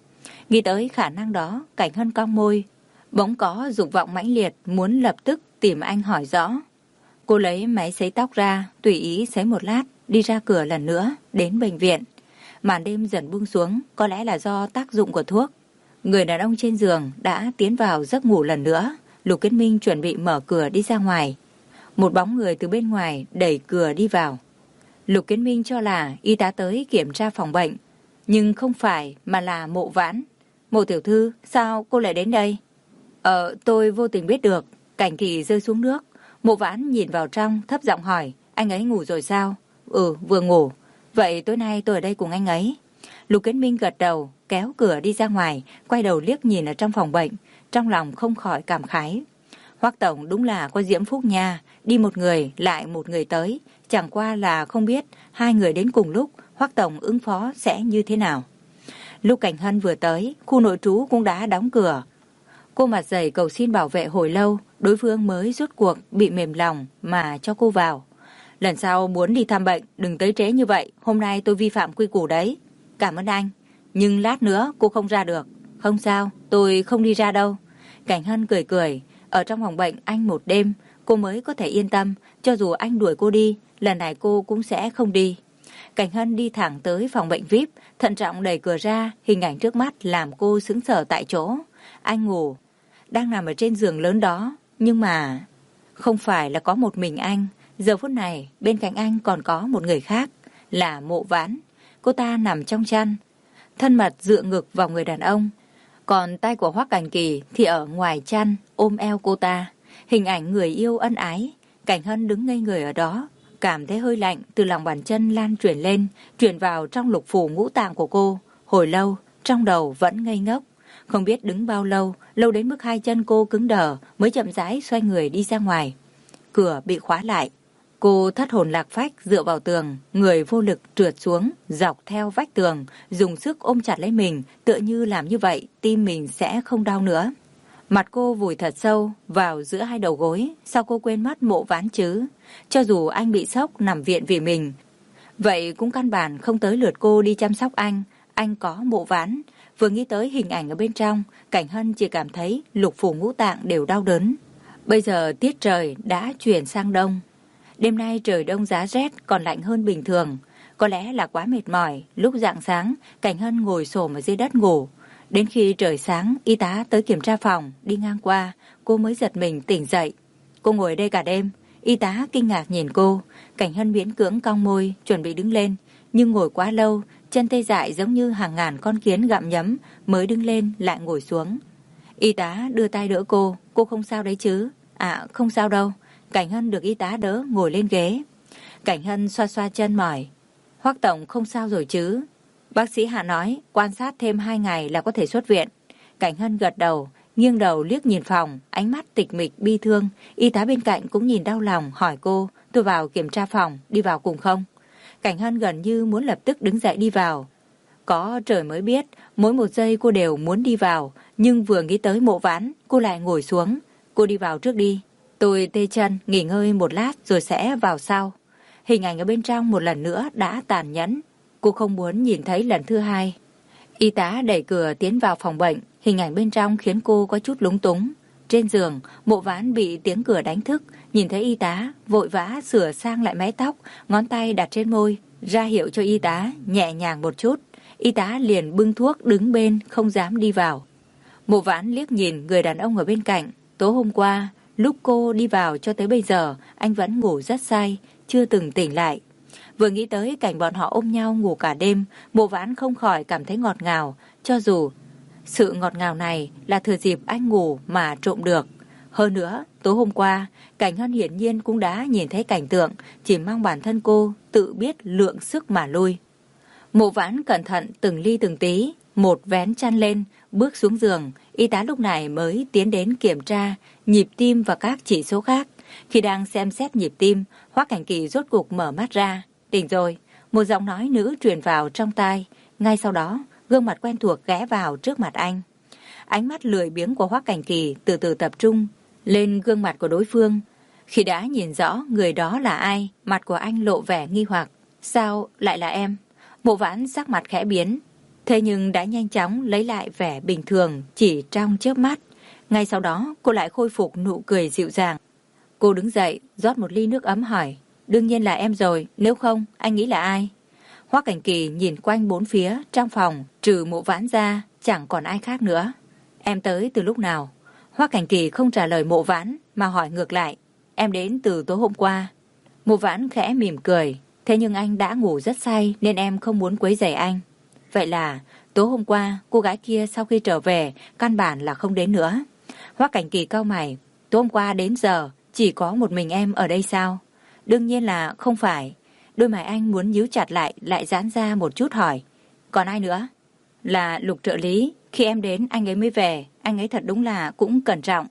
Nghĩ tới khả năng đó, Cảnh Hân cong môi, bỗng có dục vọng mãnh liệt muốn lập tức tìm anh hỏi rõ. Cô lấy máy sấy tóc ra, tùy ý sấy một lát, đi ra cửa lần nữa, đến bệnh viện. Màn đêm dần buông xuống, có lẽ là do tác dụng của thuốc. Người đàn ông trên giường đã tiến vào giấc ngủ lần nữa. Lục Kiến Minh chuẩn bị mở cửa đi ra ngoài. Một bóng người từ bên ngoài đẩy cửa đi vào. Lục Kiến Minh cho là y tá tới kiểm tra phòng bệnh, nhưng không phải mà là Mộ Vãn. Mộ tiểu thư, sao cô lại đến đây? Ờ, tôi vô tình biết được. Cảnh Kỳ rơi xuống nước. Mộ Vãn nhìn vào trong, thấp giọng hỏi, anh ấy ngủ rồi sao? Ừ, vừa ngủ. Vậy tối nay tôi ở đây cùng anh ấy. Lục Kiến Minh gật đầu, kéo cửa đi ra ngoài, quay đầu liếc nhìn ở trong phòng bệnh, trong lòng không khỏi cảm khái. Hoắc tổng đúng là có diễm phúc nha, đi một người lại một người tới, chẳng qua là không biết hai người đến cùng lúc Hoắc tổng ứng phó sẽ như thế nào. Lúc Cảnh Hân vừa tới, khu nội trú cũng đã đóng cửa. Cô mặt dày cầu xin bảo vệ hồi lâu, đối phương mới rốt cuộc bị mềm lòng mà cho cô vào. Lần sau muốn đi thăm bệnh, đừng tới trễ như vậy, hôm nay tôi vi phạm quy củ đấy. Cảm ơn anh, nhưng lát nữa cô không ra được. Không sao, tôi không đi ra đâu. Cảnh Hân cười cười, ở trong phòng bệnh anh một đêm, cô mới có thể yên tâm, cho dù anh đuổi cô đi, lần này cô cũng sẽ không đi. Cảnh Hân đi thẳng tới phòng bệnh vi ai pi, thận trọng đẩy cửa ra, hình ảnh trước mắt làm cô sững sờ tại chỗ. Anh ngủ, đang nằm ở trên giường lớn đó, nhưng mà không phải là có một mình anh. Giờ phút này, bên cạnh anh còn có một người khác, là Mộ Vãn. Cô ta nằm trong chăn, thân mật dựa ngực vào người đàn ông. Còn tay của Hoắc Cảnh Kỳ thì ở ngoài chăn, ôm eo cô ta. Hình ảnh người yêu ân ái. Cảnh Hân đứng ngây người ở đó, cảm thấy hơi lạnh từ lòng bàn chân lan truyền lên, truyền vào trong lục phủ ngũ tạng của cô. Hồi lâu, trong đầu vẫn ngây ngốc. Không biết đứng bao lâu, lâu đến mức hai chân cô cứng đờ mới chậm rãi xoay người đi ra ngoài. Cửa bị khóa lại. Cô thất hồn lạc phách dựa vào tường, người vô lực trượt xuống, dọc theo vách tường, dùng sức ôm chặt lấy mình, tựa như làm như vậy, tim mình sẽ không đau nữa. Mặt cô vùi thật sâu vào giữa hai đầu gối, sao cô quên mất Mộ Vãn chứ? Cho dù anh bị sốc nằm viện vì mình, vậy cũng căn bản không tới lượt cô đi chăm sóc anh, anh có Mộ Vãn. Vừa nghĩ tới hình ảnh ở bên trong, Cảnh Hân chỉ cảm thấy lục phủ ngũ tạng đều đau đớn. Bây giờ tiết trời đã chuyển sang đông. Đêm nay trời đông giá rét còn lạnh hơn bình thường. Có lẽ là quá mệt mỏi, lúc rạng sáng, Cảnh Hân ngồi xổm ở dưới đất ngủ. Đến khi trời sáng, y tá tới kiểm tra phòng, đi ngang qua, cô mới giật mình tỉnh dậy. Cô ngồi đây cả đêm, y tá kinh ngạc nhìn cô. Cảnh Hân miễn cưỡng cong môi, chuẩn bị đứng lên, nhưng ngồi quá lâu, chân tê dại giống như hàng ngàn con kiến gặm nhấm, mới đứng lên lại ngồi xuống. Y tá đưa tay đỡ cô, cô không sao đấy chứ? À, không sao đâu. Cảnh Hân được y tá đỡ ngồi lên ghế. Cảnh Hân xoa xoa chân mỏi. Hoắc tổng không sao rồi chứ? Bác sĩ Hạ nói quan sát thêm hai ngày là có thể xuất viện. Cảnh Hân gật đầu, nghiêng đầu liếc nhìn phòng, ánh mắt tịch mịch bi thương. Y tá bên cạnh cũng nhìn đau lòng, hỏi cô, tôi vào kiểm tra phòng, đi vào cùng không? Cảnh Hân gần như muốn lập tức đứng dậy đi vào. Có trời mới biết, mỗi một giây cô đều muốn đi vào, nhưng vừa nghĩ tới Mộ Vãn, cô lại ngồi xuống. Cô đi vào trước đi. Tôi tê chân, nghỉ ngơi một lát rồi sẽ vào sau. Hình ảnh ở bên trong một lần nữa đã tàn nhẫn. Cô không muốn nhìn thấy lần thứ hai. Y tá đẩy cửa tiến vào phòng bệnh. Hình ảnh bên trong khiến cô có chút lúng túng. Trên giường, Mộ Vãn bị tiếng cửa đánh thức. Nhìn thấy y tá, vội vã sửa sang lại mái tóc, ngón tay đặt trên môi, ra hiệu cho y tá nhẹ nhàng một chút. Y tá liền bưng thuốc đứng bên, không dám đi vào. Mộ Vãn liếc nhìn người đàn ông ở bên cạnh. Tối hôm qua, lúc cô đi vào cho tới bây giờ, anh vẫn ngủ rất say, chưa từng tỉnh lại. Vừa nghĩ tới cảnh bọn họ ôm nhau ngủ cả đêm, Mộ Vãn không khỏi cảm thấy ngọt ngào, cho dù sự ngọt ngào này là thừa dịp anh ngủ mà trộm được. Hơn nữa, tối hôm qua, Cảnh Hân hiển nhiên cũng đã nhìn thấy cảnh tượng, chỉ mong bản thân cô tự biết lượng sức mà lui. Mộ Vãn cẩn thận từng ly từng tí, một vén chăn lên, bước xuống giường. Y tá lúc này mới tiến đến kiểm tra nhịp tim và các chỉ số khác. Khi đang xem xét nhịp tim, Hoắc Cảnh Kỳ rốt cục mở mắt ra. Tỉnh rồi, một giọng nói nữ truyền vào trong tai. Ngay sau đó, gương mặt quen thuộc ghé vào trước mặt anh. Ánh mắt lười biếng của Hoắc Cảnh Kỳ từ từ tập trung lên gương mặt của đối phương. Khi đã nhìn rõ người đó là ai, mặt của anh lộ vẻ nghi hoặc. Sao lại là em? Mộ Vãn sắc mặt khẽ biến. Thế nhưng đã nhanh chóng lấy lại vẻ bình thường chỉ trong chớp mắt. Ngay sau đó cô lại khôi phục nụ cười dịu dàng. Cô đứng dậy, rót một ly nước ấm hỏi. Đương nhiên là em rồi, nếu không, anh nghĩ là ai? Hoắc Cảnh Kỳ nhìn quanh bốn phía, trong phòng, trừ Mộ Vãn ra, chẳng còn ai khác nữa. Em tới từ lúc nào? Hoắc Cảnh Kỳ không trả lời Mộ Vãn, mà hỏi ngược lại. Em đến từ tối hôm qua. Mộ Vãn khẽ mỉm cười. Thế nhưng anh đã ngủ rất say nên em không muốn quấy rầy anh. Vậy là tối hôm qua, cô gái kia sau khi trở về, căn bản là không đến nữa. Hoắc Cảnh Kỳ cau mày. Tối hôm qua đến giờ, chỉ có một mình em ở đây sao? Đương nhiên là không phải. Đôi mày anh muốn nhíu chặt lại, lại giãn ra một chút hỏi. Còn ai nữa? Là Lục trợ lý. Khi em đến, anh ấy mới về. Anh ấy thật đúng là cũng cẩn trọng.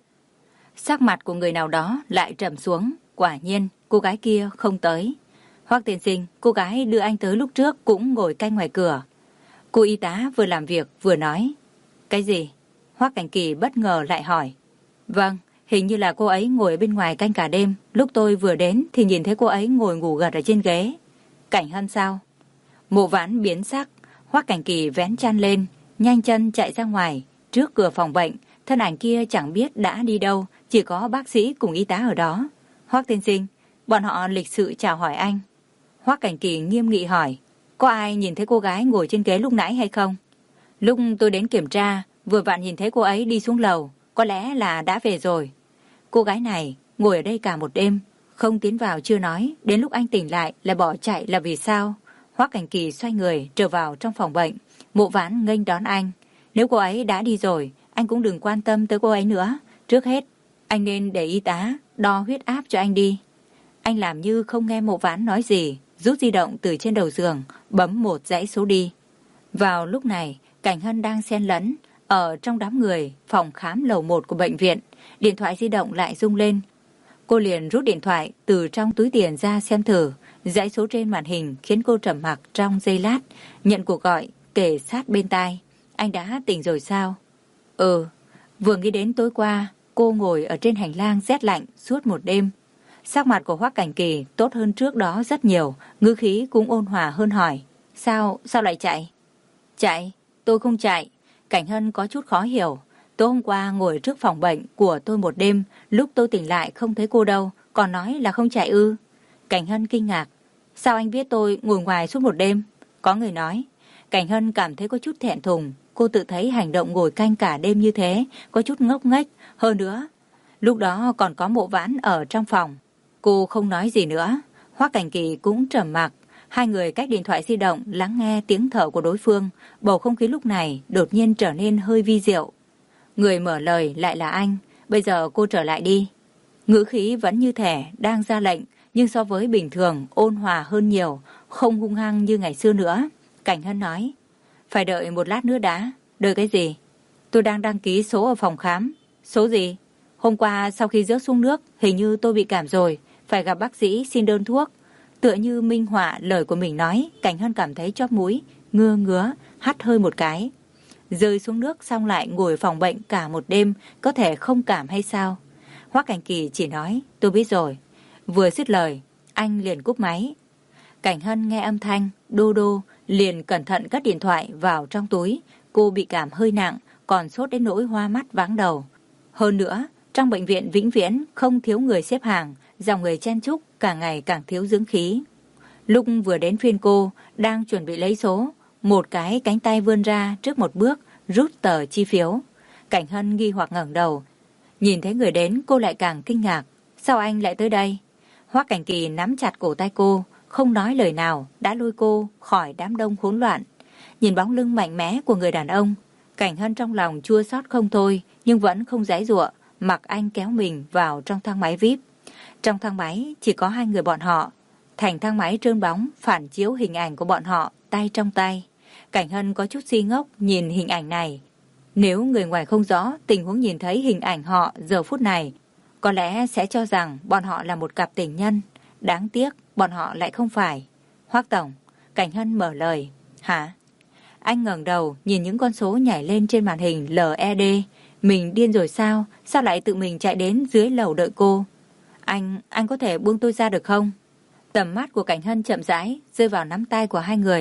Sắc mặt của người nào đó lại trầm xuống. Quả nhiên, cô gái kia không tới. Hoắc tiên sinh, cô gái đưa anh tới lúc trước cũng ngồi canh ngoài cửa. Cô y tá vừa làm việc vừa nói. Cái gì? Hoắc Cảnh Kỳ bất ngờ lại hỏi. Vâng, hình như là cô ấy ngồi bên ngoài canh cả đêm. Lúc tôi vừa đến thì nhìn thấy cô ấy ngồi ngủ gật ở trên ghế. Cảnh Hân sao? Mộ Vãn biến sắc. Hoắc Cảnh Kỳ vén chăn lên, nhanh chân chạy ra ngoài. Trước cửa phòng bệnh, thân ảnh kia chẳng biết đã đi đâu, chỉ có bác sĩ cùng y tá ở đó. Hoắc tiên sinh, bọn họ lịch sự chào hỏi anh. Hoắc Cảnh Kỳ nghiêm nghị hỏi. Có ai nhìn thấy cô gái ngồi trên ghế lúc nãy hay không? Lúc tôi đến kiểm tra, vừa vặn nhìn thấy cô ấy đi xuống lầu. Có lẽ là đã về rồi. Cô gái này ngồi ở đây cả một đêm, không tiến vào chưa nói, đến lúc anh tỉnh lại lại bỏ chạy là vì sao? Hoắc Cảnh Kỳ xoay người trở vào trong phòng bệnh. Mộ Vãn nghênh đón anh. Nếu cô ấy đã đi rồi, anh cũng đừng quan tâm tới cô ấy nữa. Trước hết, anh nên để y tá đo huyết áp cho anh đi. Anh làm như không nghe Mộ Vãn nói gì, rút di động từ trên đầu giường, bấm một dãy số đi. Vào lúc này, Cảnh Hân đang xen lẫn ở trong đám người phòng khám lầu một của bệnh viện. Điện thoại di động lại rung lên. Cô liền rút điện thoại từ trong túi tiền ra xem thử. Dãy số trên màn hình khiến cô trầm mặc trong giây lát. Nhận cuộc gọi kề sát bên tai. Anh đã tỉnh rồi sao? Ừ, vừa nghĩ đến tối qua cô ngồi ở trên hành lang rét lạnh suốt một đêm. Sắc mặt của Hoắc Cảnh Kỳ tốt hơn trước đó rất nhiều, ngữ khí cũng ôn hòa hơn hỏi. Sao, sao lại chạy? Chạy? Tôi không chạy. Cảnh Hân có chút khó hiểu. Tối hôm qua ngồi trước phòng bệnh của tôi một đêm, lúc tôi tỉnh lại không thấy cô đâu, còn nói là không chạy ư? Cảnh Hân kinh ngạc. Sao anh biết tôi ngồi ngoài suốt một đêm? Có người nói. Cảnh Hân cảm thấy có chút thẹn thùng. Cô tự thấy hành động ngồi canh cả đêm như thế có chút ngốc nghếch. Hơn nữa, lúc đó còn có Mộ Vãn ở trong phòng. Cô không nói gì nữa. Hoắc Cảnh Kỳ cũng trầm mặc. Hai người cách điện thoại di động lắng nghe tiếng thở của đối phương. Bầu không khí lúc này đột nhiên trở nên hơi vi diệu. Người mở lời lại là anh. Bây giờ cô trở lại đi. Ngữ khí vẫn như thể đang ra lệnh, nhưng so với bình thường ôn hòa hơn nhiều, không hung hăng như ngày xưa nữa. Cảnh Hân nói. Phải đợi một lát nữa đã. Đợi cái gì? Tôi đang đăng ký số ở phòng khám. Số gì? Hôm qua sau khi rớt xuống nước, hình như tôi bị cảm rồi. Phải gặp bác sĩ xin đơn thuốc. Tựa như minh họa lời của mình nói, Cảnh Hân cảm thấy chóp mũi, ngưa ngứa, hắt hơi một cái. Rơi xuống nước xong lại ngồi phòng bệnh cả một đêm, có thể không cảm hay sao? Hoắc Cảnh Kỳ chỉ nói, tôi biết rồi. Vừa dứt lời, anh liền cúp máy. Cảnh Hân nghe âm thanh, đô đô, liền cẩn thận cất điện thoại vào trong túi. Cô bị cảm hơi nặng, còn sốt đến nỗi hoa mắt váng đầu. Hơn nữa, trong bệnh viện vĩnh viễn không thiếu người xếp hàng, dòng người chen chúc càng ngày càng thiếu dưỡng khí. Lúc vừa đến phiên cô, đang chuẩn bị lấy số, một cái cánh tay vươn ra trước một bước, rút tờ chi phiếu. Cảnh Hân nghi hoặc ngẩng đầu. Nhìn thấy người đến cô lại càng kinh ngạc. Sao anh lại tới đây? Hoắc Cảnh Kỳ nắm chặt cổ tay cô, không nói lời nào, đã lôi cô khỏi đám đông hỗn loạn. Nhìn bóng lưng mạnh mẽ của người đàn ông, Cảnh Hân trong lòng chua xót không thôi, nhưng vẫn không giãy giụa, mặc anh kéo mình vào trong thang máy vi ai pi. Trong thang máy chỉ có hai người bọn họ. Thành thang máy trơn bóng phản chiếu hình ảnh của bọn họ tay trong tay. Cảnh Hân có chút si ngốc nhìn hình ảnh này. Nếu người ngoài không rõ tình huống nhìn thấy hình ảnh họ giờ phút này, có lẽ sẽ cho rằng bọn họ là một cặp tình nhân. Đáng tiếc bọn họ lại không phải. Hoắc tổng, Cảnh Hân mở lời. Hả? Anh ngẩng đầu nhìn những con số nhảy lên trên màn hình lờ e đê. Mình điên rồi sao? Sao lại tự mình chạy đến dưới lầu đợi cô? Anh, anh có thể buông tôi ra được không? Tầm mắt của Cảnh Hân chậm rãi rơi vào nắm tay của hai người.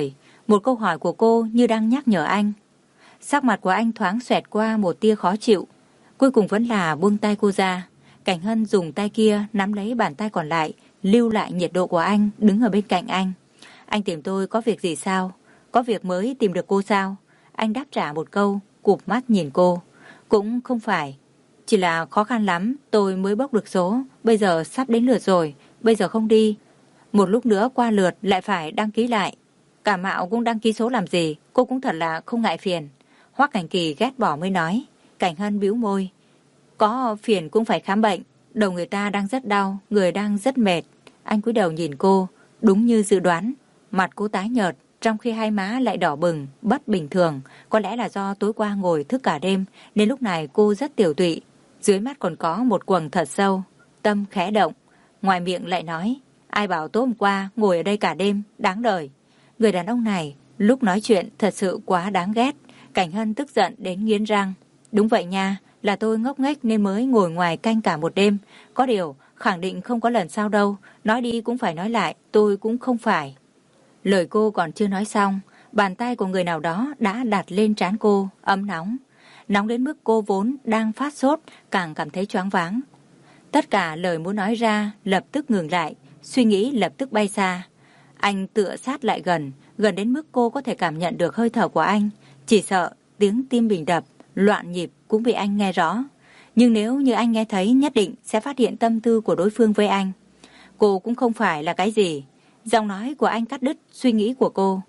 Một câu hỏi của cô như đang nhắc nhở anh. Sắc mặt của anh thoáng xoẹt qua một tia khó chịu. Cuối cùng vẫn là buông tay cô ra. Cảnh Hân dùng tay kia nắm lấy bàn tay còn lại, lưu lại nhiệt độ của anh, đứng ở bên cạnh anh. Anh tìm tôi có việc gì sao? Có việc mới tìm được cô sao? Anh đáp trả một câu, cụp mắt nhìn cô. Cũng không phải. Chỉ là khó khăn lắm, tôi mới bốc được số. Bây giờ sắp đến lượt rồi, bây giờ không đi. Một lúc nữa qua lượt lại phải đăng ký lại. Cả Mạo cũng đăng ký số làm gì, cô cũng thật là không ngại phiền. Hoắc Cảnh Kỳ ghét bỏ mới nói. Cảnh Hân bĩu môi. Có phiền cũng phải khám bệnh. Đầu người ta đang rất đau, người đang rất mệt. Anh cúi đầu nhìn cô, đúng như dự đoán. Mặt cô tái nhợt, trong khi hai má lại đỏ bừng, bất bình thường. Có lẽ là do tối qua ngồi thức cả đêm, nên lúc này cô rất tiểu tụy. Dưới mắt còn có một quầng thật sâu. Tâm khẽ động, ngoài miệng lại nói. Ai bảo tối hôm qua ngồi ở đây cả đêm, đáng đời. Người đàn ông này, lúc nói chuyện thật sự quá đáng ghét. Cảnh Hân tức giận đến nghiến răng. Đúng vậy nha, là tôi ngốc nghếch nên mới ngồi ngoài canh cả một đêm. Có điều, khẳng định không có lần sau đâu. Nói đi cũng phải nói lại, tôi cũng không phải. Lời cô còn chưa nói xong, bàn tay của người nào đó đã đặt lên trán cô, ấm nóng. Nóng đến mức cô vốn đang phát sốt, càng cảm thấy choáng váng. Tất cả lời muốn nói ra lập tức ngừng lại, suy nghĩ lập tức bay xa. Anh tựa sát lại gần, gần đến mức cô có thể cảm nhận được hơi thở của anh. Chỉ sợ tiếng tim bình đập, loạn nhịp cũng bị anh nghe rõ. Nhưng nếu như anh nghe thấy nhất định sẽ phát hiện tâm tư của đối phương với anh. Cô cũng không phải là cái gì. Giọng nói của anh cắt đứt suy nghĩ của cô.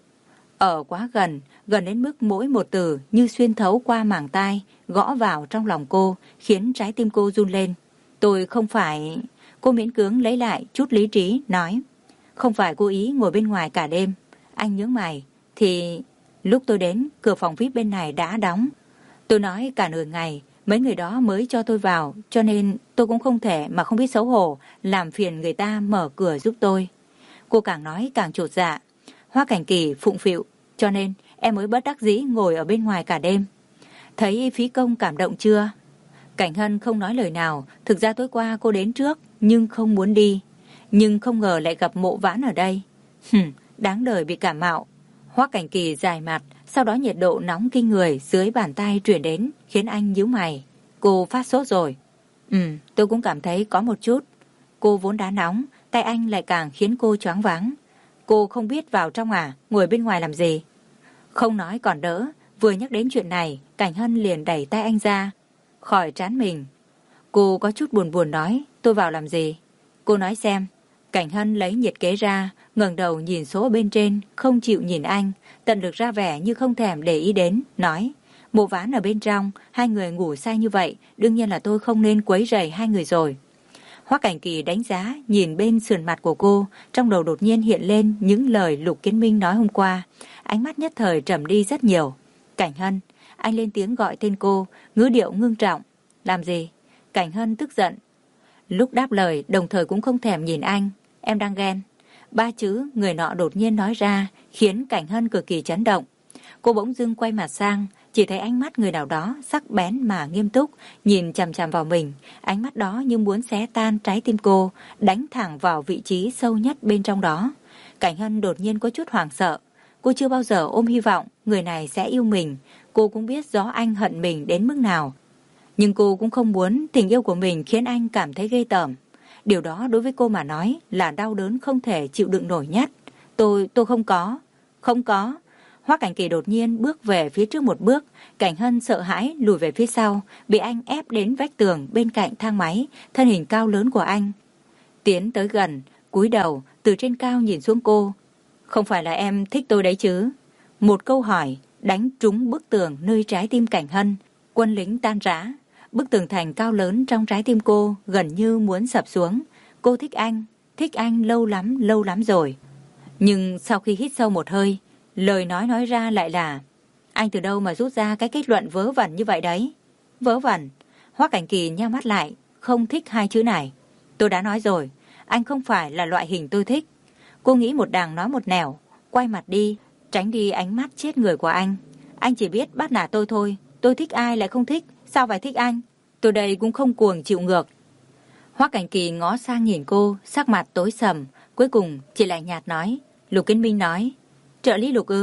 Ở quá gần, gần đến mức mỗi một từ như xuyên thấu qua màng tai, gõ vào trong lòng cô, khiến trái tim cô run lên. Tôi không phải... Cô miễn cưỡng lấy lại chút lý trí, nói. Không phải cố ý ngồi bên ngoài cả đêm. Anh nhướng mày. Thì lúc tôi đến, cửa phòng vi ai pi bên này đã đóng. Tôi nói cả nửa ngày, mấy người đó mới cho tôi vào, cho nên tôi cũng không thể mà không biết xấu hổ, làm phiền người ta mở cửa giúp tôi. Cô càng nói càng chột dạ. Hoắc Cảnh Kỳ phụng phịu, cho nên em mới bất đắc dĩ ngồi ở bên ngoài cả đêm. Thấy phí công cảm động chưa? Cảnh Hân không nói lời nào. Thực ra tối qua cô đến trước nhưng không muốn đi. Nhưng không ngờ lại gặp Mộ Vãn ở đây. Hừm, đáng đời bị cảm mạo. Hoắc Cảnh Kỳ dài mặt, sau đó nhiệt độ nóng kinh người dưới bàn tay truyền đến, khiến anh nhíu mày. Cô phát sốt rồi. Ừ, tôi cũng cảm thấy có một chút. Cô vốn đã nóng, tay anh lại càng khiến cô choáng váng. Cô không biết vào trong à, ngồi bên ngoài làm gì? Không nói còn đỡ, vừa nhắc đến chuyện này, Cảnh Hân liền đẩy tay anh ra, khỏi trán mình. Cô có chút buồn buồn nói, tôi vào làm gì? Cô nói xem. Cảnh Hân lấy nhiệt kế ra, ngẩng đầu nhìn số bên trên, không chịu nhìn anh, tận lực ra vẻ như không thèm để ý đến, nói. Mộ Vãn ở bên trong, hai người ngủ say như vậy, đương nhiên là tôi không nên quấy rầy hai người rồi. Hoắc Cảnh Kỳ đánh giá, nhìn bên sườn mặt của cô, trong đầu đột nhiên hiện lên những lời Lục Kiến Minh nói hôm qua. Ánh mắt nhất thời trầm đi rất nhiều. Cảnh Hân, anh lên tiếng gọi tên cô, ngữ điệu ngưng trọng. Làm gì? Cảnh Hân tức giận. Lúc đáp lời, đồng thời cũng không thèm nhìn anh. Em đang ghen. Ba chữ người nọ đột nhiên nói ra, khiến Cảnh Hân cực kỳ chấn động. Cô bỗng dưng quay mặt sang, chỉ thấy ánh mắt người nào đó sắc bén mà nghiêm túc, nhìn chằm chằm vào mình. Ánh mắt đó như muốn xé tan trái tim cô, đánh thẳng vào vị trí sâu nhất bên trong đó. Cảnh Hân đột nhiên có chút hoảng sợ. Cô chưa bao giờ ôm hy vọng người này sẽ yêu mình. Cô cũng biết rõ anh hận mình đến mức nào. Nhưng cô cũng không muốn tình yêu của mình khiến anh cảm thấy ghê tởm. Điều đó đối với cô mà nói là đau đớn không thể chịu đựng nổi nhất. Tôi, tôi không có. Không có. Hoắc Cảnh Kỳ đột nhiên bước về phía trước một bước. Cảnh Hân sợ hãi lùi về phía sau, bị anh ép đến vách tường bên cạnh thang máy, thân hình cao lớn của anh. Tiến tới gần, cúi đầu, từ trên cao nhìn xuống cô. Không phải là em thích tôi đấy chứ? Một câu hỏi đánh trúng bức tường nơi trái tim Cảnh Hân. Quân lính tan rã. Bức tường thành cao lớn trong trái tim cô gần như muốn sập xuống. Cô thích anh, thích anh lâu lắm, lâu lắm rồi. Nhưng sau khi hít sâu một hơi, lời nói nói ra lại là: anh từ đâu mà rút ra cái kết luận vớ vẩn như vậy đấy? Vớ vẩn? Hoắc Cảnh Kỳ nheo mắt lại, không thích hai chữ này. Tôi đã nói rồi, anh không phải là loại hình tôi thích. Cô nghĩ một đằng nói một nẻo, quay mặt đi, tránh đi ánh mắt chết người của anh. Anh chỉ biết bắt nạt tôi thôi. Tôi thích ai lại không thích, sao phải thích anh? Tôi đây cũng không cuồng chịu ngược. Hoắc Cảnh Kỳ ngó sang nhìn cô, sắc mặt tối sầm, cuối cùng chỉ lạnh nhạt nói. Lục Kiến Minh nói. Trợ lý Lục ư?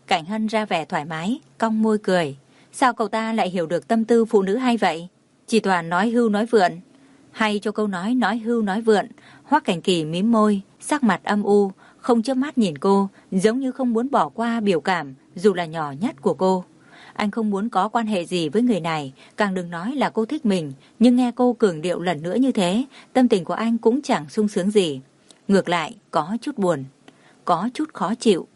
Cảnh Hân ra vẻ thoải mái, cong môi cười. Sao cậu ta lại hiểu được tâm tư phụ nữ hay vậy? Chỉ toàn nói hưu nói vượn. Hay cho câu nói nói hưu nói vượn. Hoắc Cảnh Kỳ mím môi, sắc mặt âm u, không chớp mắt nhìn cô, giống như không muốn bỏ qua biểu cảm, dù là nhỏ nhất của cô. Anh không muốn có quan hệ gì với người này, càng đừng nói là cô thích mình, nhưng nghe cô cường điệu lần nữa như thế, tâm tình của anh cũng chẳng sung sướng gì. Ngược lại, có chút buồn, có chút khó chịu.